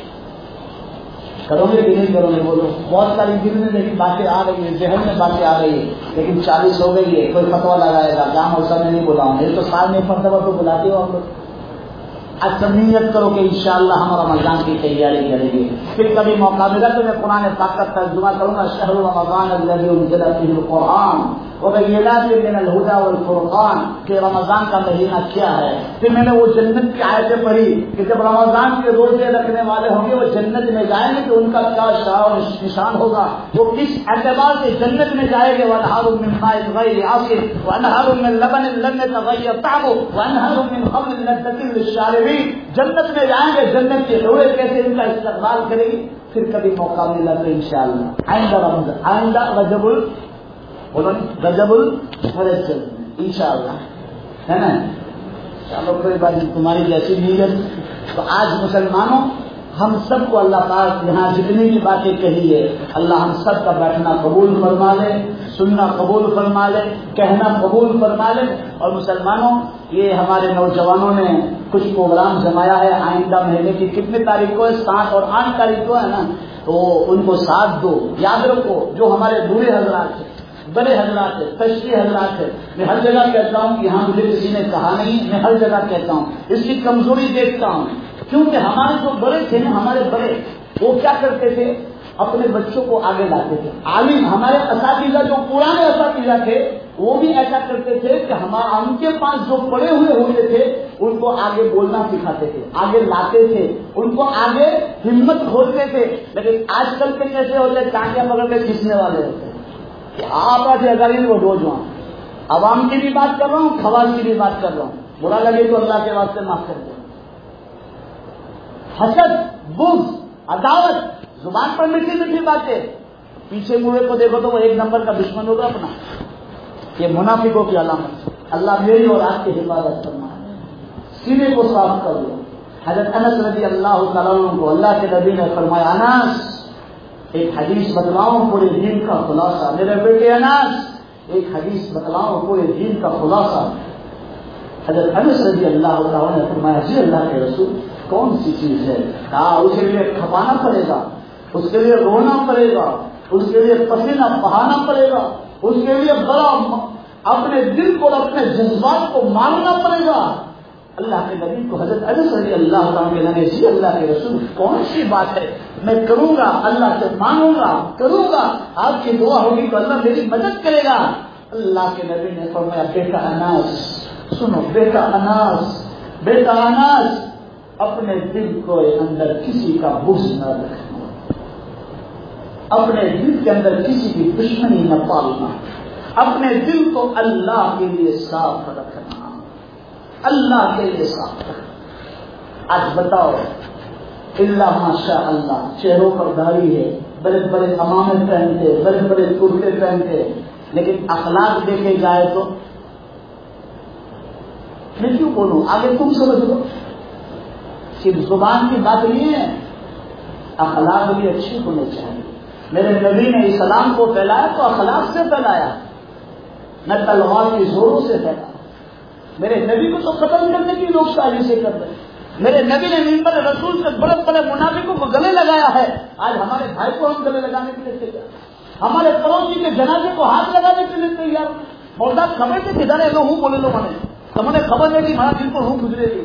کرو گے کہ نہیں کرو گے بولو؟ بہت ساری دل میں لیکن باتیں آ رہی ہے، ذہن میں باتیں آ رہی ہے، لیکن چالیس ہو گئی ہے، کوئی فتوا لگائے گا جہاں موسم میں نہیں بلاؤں گے، تو سال میں مرتبہ تو بلاتے ہو آپ لوگ۔ اچھا نیت کرو کہ انشاءاللہ ہم رمضان کی تیاری کریں گے، پھر کبھی موقع ملا تو میں قرآن پاک کا ترجمہ کروں گا، شہر رمضان الذی انزل فیہ القرآن وبینات من الہدی والفرقان، کہ رمضان کا مہینہ کیا ہے۔ پھر میں نے وہ جنت کی آیتیں پڑھی کہ جب رمضان کے روزے رکھنے والے ہوں گے وہ جنت میں جائیں گے تو ان کا کیا شان و نشان ہوگا، وہ کس اعتبار سے جنت میں جائیں گے، وانہار من ماء غیر آسن وانہار من لبن لم یتغیر طعمہ وانہار من خمر لذۃ للشاربین، جنت میں جائیں گے، جنت کے لوڑے کیسے ان کا استقبال کریں گے۔ پھر کبھی موقع ملا تو انشاءاللہ آئندہ رمضان، آئندہ رجب ال بولو رجب الفرج انشاءاللہ، ہے نا؟ چلو کوئی بات نہیں، تمہاری جیسی نیت۔ تو آج مسلمانوں ہم سب کو اللہ پاک یہاں جتنی بھی باتیں کہی ہے اللہ ہم سب کا بیٹھنا قبول فرما لے، سننا قبول فرما لے، کہنا قبول فرما لے۔ اور مسلمانوں یہ ہمارے نوجوانوں نے کچھ پروگرام جمایا ہے آئندہ مہینے کی کتنے تاریخ کو ہے، سات اور آٹھ تاریخ کو ہے نا، تو ان کو ساتھ دو، یاد رکھو جو ہمارے بوڑھے حضرات ہیں، بڑے حضرات ہے، تشریح حضرات ہے، میں ہر جگہ کہتا ہوں کہ یہاں مجھے کسی نے کہا نہیں، میں ہر جگہ کہتا ہوں، اس کی کمزوری دیکھتا ہوں، کیونکہ ہمارے جو بڑے تھے نا، ہمارے بڑے وہ کیا کرتے تھے، اپنے بچوں کو آگے لاتے تھے۔ عالم ہمارے اساتذہ جو پرانے اساتذہ تھے وہ بھی ایسا کرتے تھے کہ ہمارا ان کے پاس جو پڑے ہوئے ہوتے تھے ان کو آگے بولنا سکھاتے تھے، آگے لاتے تھے، ان کو آگے ہمت کھولتے تھے۔ لیکن آج کل کے کیسے ہوتے، ٹانگیاں پکڑ کے کھینچنے والے ہوتے ہیں کہ آپ آج اگر وہ روز عوام کی بھی بات کر رہا ہوں، خواص کی بھی بات کر رہا ہوں، برا لگے تو اللہ کے واسطے معاف کر دیں۔ حسد، بغض، عداوت، زبان پر میٹھی میٹھی باتیں، پیچھے مڑے کو دیکھو تو وہ ایک نمبر کا دشمن ہوگا اپنا. یہ منافقوں کی علامت. اللہ میری اور آپ کی حفاظت فرمائے. سینے کو صاف کر لو. حضرت انس رضی اللہ تعالیٰ عنہ کو اللہ کے نبی نے فرمایا، انس ایک حدیث بتلاؤں پورے دین کا خلاصہ. میرے بیٹے انس ایک حدیث بتلاؤں پورے دین کا خلاصہ. حضرت انس رضی اللہ تعالیٰ نے فرمایا، جی اللہ کے رسول کون سی چیز ہے؟ کہا اس کے لیے کھپانا پڑے گا، اس کے لیے رونا پڑے گا، اس کے لیے پسینہ بہانا پڑے گا، اس کے لیے بڑا اپنے دل کو اور اپنے جذبات کو مارنا پڑے گا. اللہ کے نبی کو حضرت انس رضی اللہ تعالیٰ کے نبی، جی اللہ کے رسول کون سی بات ہے؟ میں کروں گا، اللہ سے مانوں گا، کروں گا، آپ کی دعا ہوگی تو اللہ میری مدد کرے گا. اللہ کے نبی نے فرمایا، بیٹا انس سنو، بیٹا انس بیٹا انس اپنے دل کو اندر کسی کا بغض نہ رکھنا، اپنے دل کے اندر کسی کی دشمنی نہ پالنا، اپنے دل کو اللہ کے لیے صاف رکھنا، اللہ کے لیے صاف رکھنا. آج بتاؤ، اللہ ماشاء اللہ چہروں پر داڑھی ہے، بڑے بڑے امامے پہنتے، بڑے بڑے کرتے پہنتے، لیکن اخلاق دیکھے جائے تو میں کیوں بولوں، آگے تم سمجھ لو. صرف زبان کی بات نہیں ہے، اخلاق بھی اچھی ہونے چاہیے. میرے نبی نے اسلام کو پھیلایا تو اخلاق سے پھیلایا، نہ تلوار کی زوروں سے پھیلایا. میرے نبی کو تو قتل کرنے کی لوگ سازشیں کر رہے ہیں. میرے نبی نے منبر رسول سے بڑے بڑے منافقوں کو گلے لگایا ہے. آج ہمارے بھائی کو ہم گلے لگانے کے لیے تیار، ہمارے پڑوسی کے جنازے کو ہاتھ لگانے کے لیے تیار. مولا خبر سے کدھر ہے لو ہوں بولے لو میں تمہیں خبر ہے کہ ہمارا دل پر ہوں گزرے گی.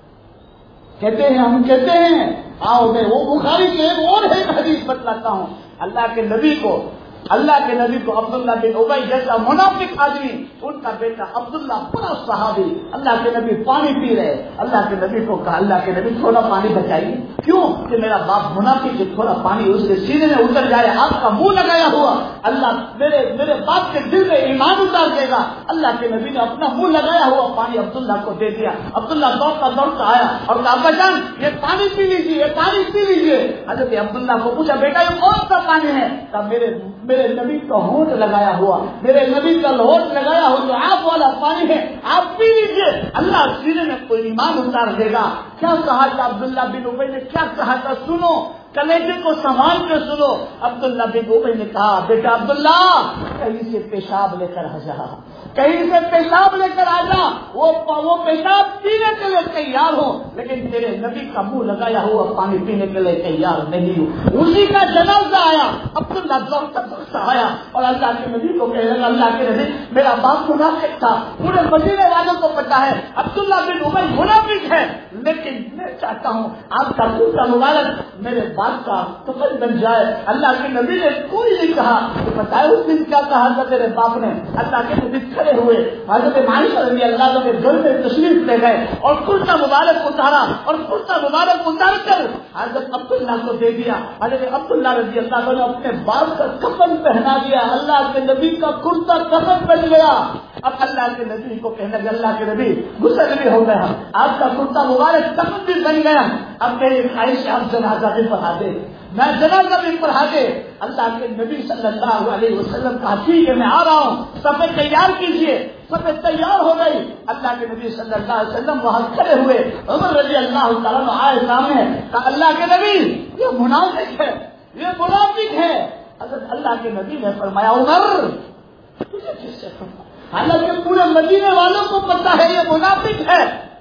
کہتے ہیں ہم کہتے ہیں آؤ میں وہ بخاری کی ایک اور ہے حدیث بتلاتا ہوں. اللہ کے نبی کو اللہ کے نبی کو عبداللہ بن ابی جیسا منافق آدمی، ان کا بیٹا عبداللہ بڑا صحابی، اللہ کے نبی پانی پی رہے، اللہ کے نبی کو کہا، اللہ کے نبی تھوڑا پانی بچائیے. کیوں کہ میرا باپ منافق ہے، تھوڑا پانی اس کے سینے میں اتر جائے. آپ کا منہ لگایا ہوا اللہ میرے میرے باپ کے دل میں ایمان اتار دے گا. اللہ کے نبی نے اپنا منہ لگایا ہوا پانی عبداللہ کو دے دیا. عبداللہ دوڑتا دوڑتا آیا اور کہا، ابا جان یہ پانی پی لیجیے، یہ پانی پی لیجیے. حضرت عبداللہ کو پوچھا، بیٹا یہ کون سا پانی ہے؟ کہا میرے میرے نبی کا ہونٹ لگایا ہوا، میرے نبی کا ہونٹ لگایا ہوا جو آپ والا پانی ہے، آپ پی لیجیے، اللہ سینے میں کوئی ایمان اتار دے گا. کیا کہا تھا عبداللہ بن ابی نے؟ کیا کہا تھا؟ سنو، کلیجے کو سنبھال کے سنو. عبداللہ بن ابی نے کہا، بیٹا عبداللہ کہیں سے پیشاب لے کر آ جا، کہیں سے پیشاب لے کر آ جا. وہ وہ پیشاب پینے کے لیے تیار ہو، لیکن تیرے نبی کا منہ لگایا ہوا پانی پینے کے لیے تیار نہیں ہو. اسی کا جنازہ آیا، عبداللہ دوڑتا دوڑتا آیا اور اللہ کے نبی کو کہنے لگا، اللہ کے نبی میرا باپ منافق تھا، پورے مدینے والوں کو پتا ہے عبداللہ بن ابی منافق ہے، لیکن میں چاہتا ہوں آپ کا دوسرا مبارک میرے باپ کا کفن بن جائے. اللہ کے نبی نے کوئی نہیں کہا. تو بتایا اس دن کیا کہا تھا تیرے باپ نے؟ اللہ کے نبی کھڑے ہوئے، حضرت عائشہ رضی اللہ عنہا کے گھر میں تشریف لے گئے اور کرتا مبارک اتارا اور کرتا مبارک اتار کر حضرت عبداللہ کو دے دیا. حضرت عبداللہ رضی اللہ عنہ اپنے باپ کا کفن پہنا دیا. اللہ کے نبی کا کرتا کفن بن گیا. اب اللہ کے نبی کو کہنے لگا، اللہ کے نبی غسل بھی ہو گیا، آپ کا کرتا مبارک کفن بھی بن گیا. اب میری خواہش آپ جنازہ بھی پڑھا دے، میں جنازہ بھی پڑھا دے. اللہ کے نبی صلی اللہ علیہ وسلم کہا، ٹھیک ہے میں آ رہا ہوں، سفید تیار کیجیے. سفید تیار ہو گئی. اللہ کے نبی صلی اللہ علیہ وسلم وہاں کھڑے ہوئے. عمر رضی اللہ تعالیٰ عنہ آئے سامنے، کہا اللہ کے نبی یہ منافق ہے، یہ منافق ہے. حضرت اللہ کے نبی نے فرمایا، عمر تجھے کس سے فرمایا؟ حالانکہ پورے مدینے والوں کو پتا ہے یہ منافق ہے.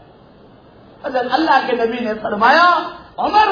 حضرت اللہ کے نبی نے فرمایا، عمر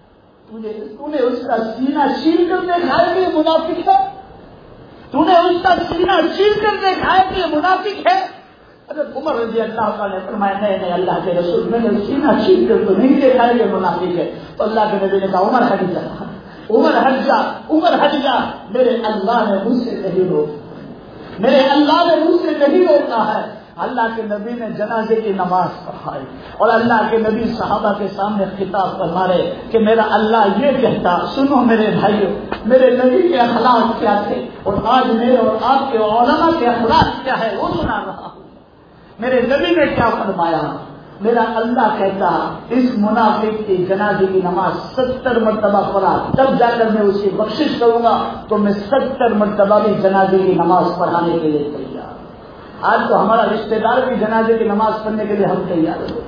تو نے اس کا سینہ چیر کر دیکھا ہے کہ یہ منافق ہے؟ تو نے اس کا سینہ چیر کر دیکھا ہے کہ یہ منافق ہے؟ حضرت عمر رضی اللہ عنہ نے فرمایا، نہیں نہیں اللہ کے رسول میں نے سینہ چیر کر تو نہیں دیکھا ہے کہ منافق ہے. تو اللہ کے نبی نے کہا، عمر ہٹ جا، عمر ہٹ جا، عمر ہٹ جا. میرے اللہ نے مجھ سے نہیں روکا، میرے اللہ نے مجھ سے نہیں روکا ہے. اللہ کے نبی نے جنازے کی نماز پڑھائی اور اللہ کے نبی صحابہ کے سامنے خطاب فرما رہے کہ میرا اللہ یہ کہتا، سنو میرے بھائیوں، میرے نبی کے اخلاق کیا تھے اور آج میرے اور آپ کے علماء کے اخلاق کیا ہے وہ سنا رہا ہوں. میرے نبی نے کیا فرمایا؟ میرا اللہ کہتا اس منافق کی جنازے کی نماز ستر مرتبہ پڑھا تب جا کر میں اس کی بخشش کروں گا، تو میں ستر مرتبہ بھی جنازے کی نماز پڑھانے کے لیے تیار۔ آج تو ہمارا رشتہ دار بھی جنازے کی نماز پڑھنے کے لیے ہم تیار ہو۔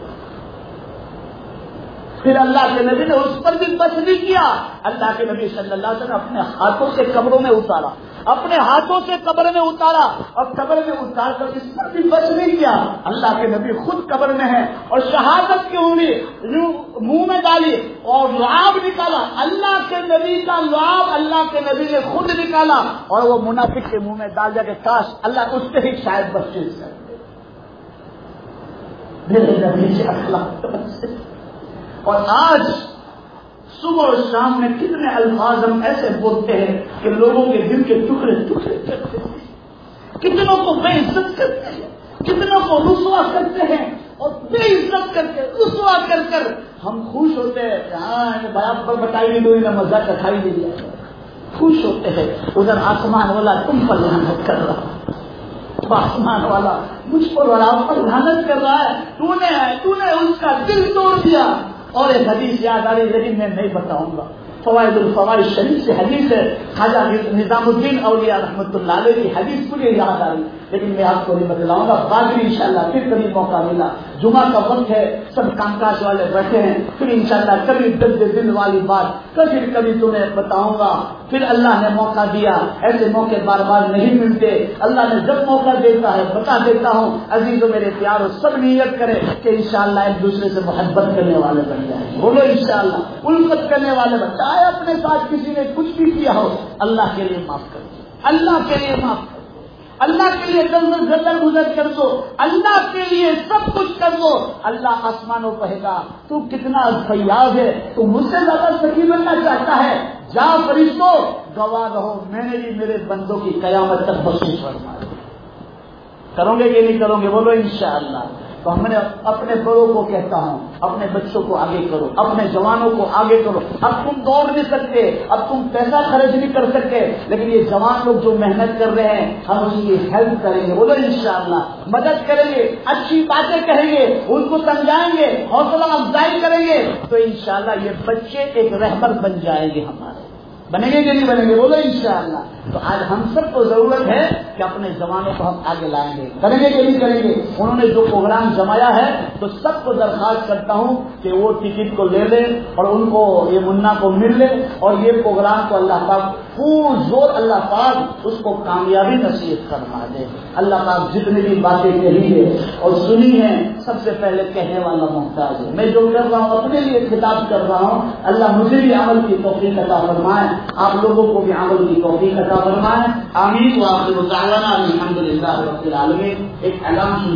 پھر اللہ کے نبی نے اس پر بھی بس نہیں کیا، اللہ کے نبی صلی اللہ علیہ وسلم اپنے ہاتھوں سے قبروں میں اتارا، اپنے ہاتھوں سے قبر میں اتارا، اور قبر میں اتار کر اس پر بھی بس نہیں کیا، اللہ کے نبی خود قبر میں ہیں اور شہادت کی انگلی منہ میں ڈالی اور لعاب نکالا، اللہ کے نبی کا لعاب اللہ کے نبی نے خود نکالا اور وہ منافق کے منہ میں ڈال جا کے کاش اللہ اس سے ہی شاید بخشش کر دے۔ میرے نبی سے اخلاق سے، اور آج صبح اور شام میں کتنے الفاظ ہم ایسے بولتے ہیں کہ لوگوں کے دل کے ٹکڑے ٹکڑے کرتے ہیں، کتنوں کو بے عزت کرتے ہیں، کتنوں کو رسوا کرتے ہیں، اور بے عزت کر کے رسوا کر کر ہم خوش ہوتے ہیں کہ ہاں برابر بتائی نہیں دو مزہ چکھائی نہیں دیا، خوش ہوتے ہیں۔ ادھر آسمان والا تم پر لعنت کر رہا، آسمان والا مجھ پر اور آپ پر لعنت کر رہا ہے، تو نے تو نے اس کا دل توڑ دیا۔ اور ایک حدیث یاد آ رہی لیکن میں نہیں بتاؤں گا، فوائد الفوائد شریف سے حدیث ہے، خواجہ نظام الدین اولیاء رحمۃ اللہ علیہ کی حدیث مجھے یاد آ رہی لیکن میں آپ کو نہیں بتلاؤں گا، بعد میں انشاءاللہ پھر کبھی موقع ملا، جمعہ کا وقت ہے، سب کام کاج والے بیٹھے ہیں، پھر انشاءاللہ کبھی درد دل والی بات کبھی کبھی تمہیں بتاؤں گا۔ پھر اللہ نے موقع دیا، ایسے موقع بار بار نہیں ملتے، اللہ نے جب موقع دیتا ہے بتا دیتا ہوں۔ عزیزو میرے پیارو، سب نیت کرے کہ انشاءاللہ ایک دوسرے سے محبت کرنے والے بن جائیں، بولو انشاءاللہ، الفت کرنے والے بن جائیں، چاہے اپنے ساتھ کسی نے کچھ بھی کیا ہو اللہ کے لیے معاف کر دو، اللہ کے لیے معاف کر دو، اللہ کے لیے گزر گزر گزر کر دو، اللہ کے لیے سب کچھ کر دو۔ اللہ آسمانوں کہے گا تو کتنا فیاض ہے، تو مجھ سے زیادہ سخی بننا چاہتا ہے، جا فرشتوں گواہ رہو، میں نے بھی میرے بندوں کی قیامت تک بخشش فرمائی۔ کرو گے کہ نہیں کرو گے؟ بولو انشاءاللہ۔ تو ہم نے اپنے بڑوں کو کہتا ہوں، اپنے بچوں کو آگے کرو، اپنے جوانوں کو آگے کرو۔ اب تم دوڑ نہیں سکتے، اب تم پیسہ خرچ نہیں کر سکتے، لیکن یہ جوان لوگ جو محنت کر رہے ہیں ہم ان کی ہیلپ کریں گے، بولو انشاءاللہ، مدد کریں گے، اچھی باتیں کہیں گے، ان کو سمجھائیں گے، حوصلہ افزائی کریں گے، تو انشاءاللہ یہ بچے ایک رہبر بن جائیں گے ہمارے۔ بنیں گے کہ نہیں بنیں گے؟ بولو انشاءاللہ۔ تو آج ہم سب کو ضرورت ہے کہ اپنے جوانوں کو ہم آگے لائیں گے، کریں گے کہ نہیں کریں گے؟ انہوں نے جو پروگرام جمایا ہے تو سب کو درخواست کرتا ہوں کہ وہ ٹکٹ کو لے لیں اور ان کو یہ منا کو مل لے، اور یہ پروگرام کو اللہ پاک پور زور اللہ پاک اس کو کامیابی نصیب فرما دے۔ اللہ پاک جتنی بھی باتیں کہی ہے اور سنی ہیں سب سے پہلے کہنے والا محتاج ہے، میں جو کر رہا ہوں اپنے لیے خطاب کر رہا ہوں، اللہ مجھے بھی عمل کی توفیق عطا فرمائے، آپ لوگوں کو بھی عمل کی توفیق عطا فرمائے، آمین۔ وآخر دعوانا الحمدللہ رب العالمین۔ ایک اعلان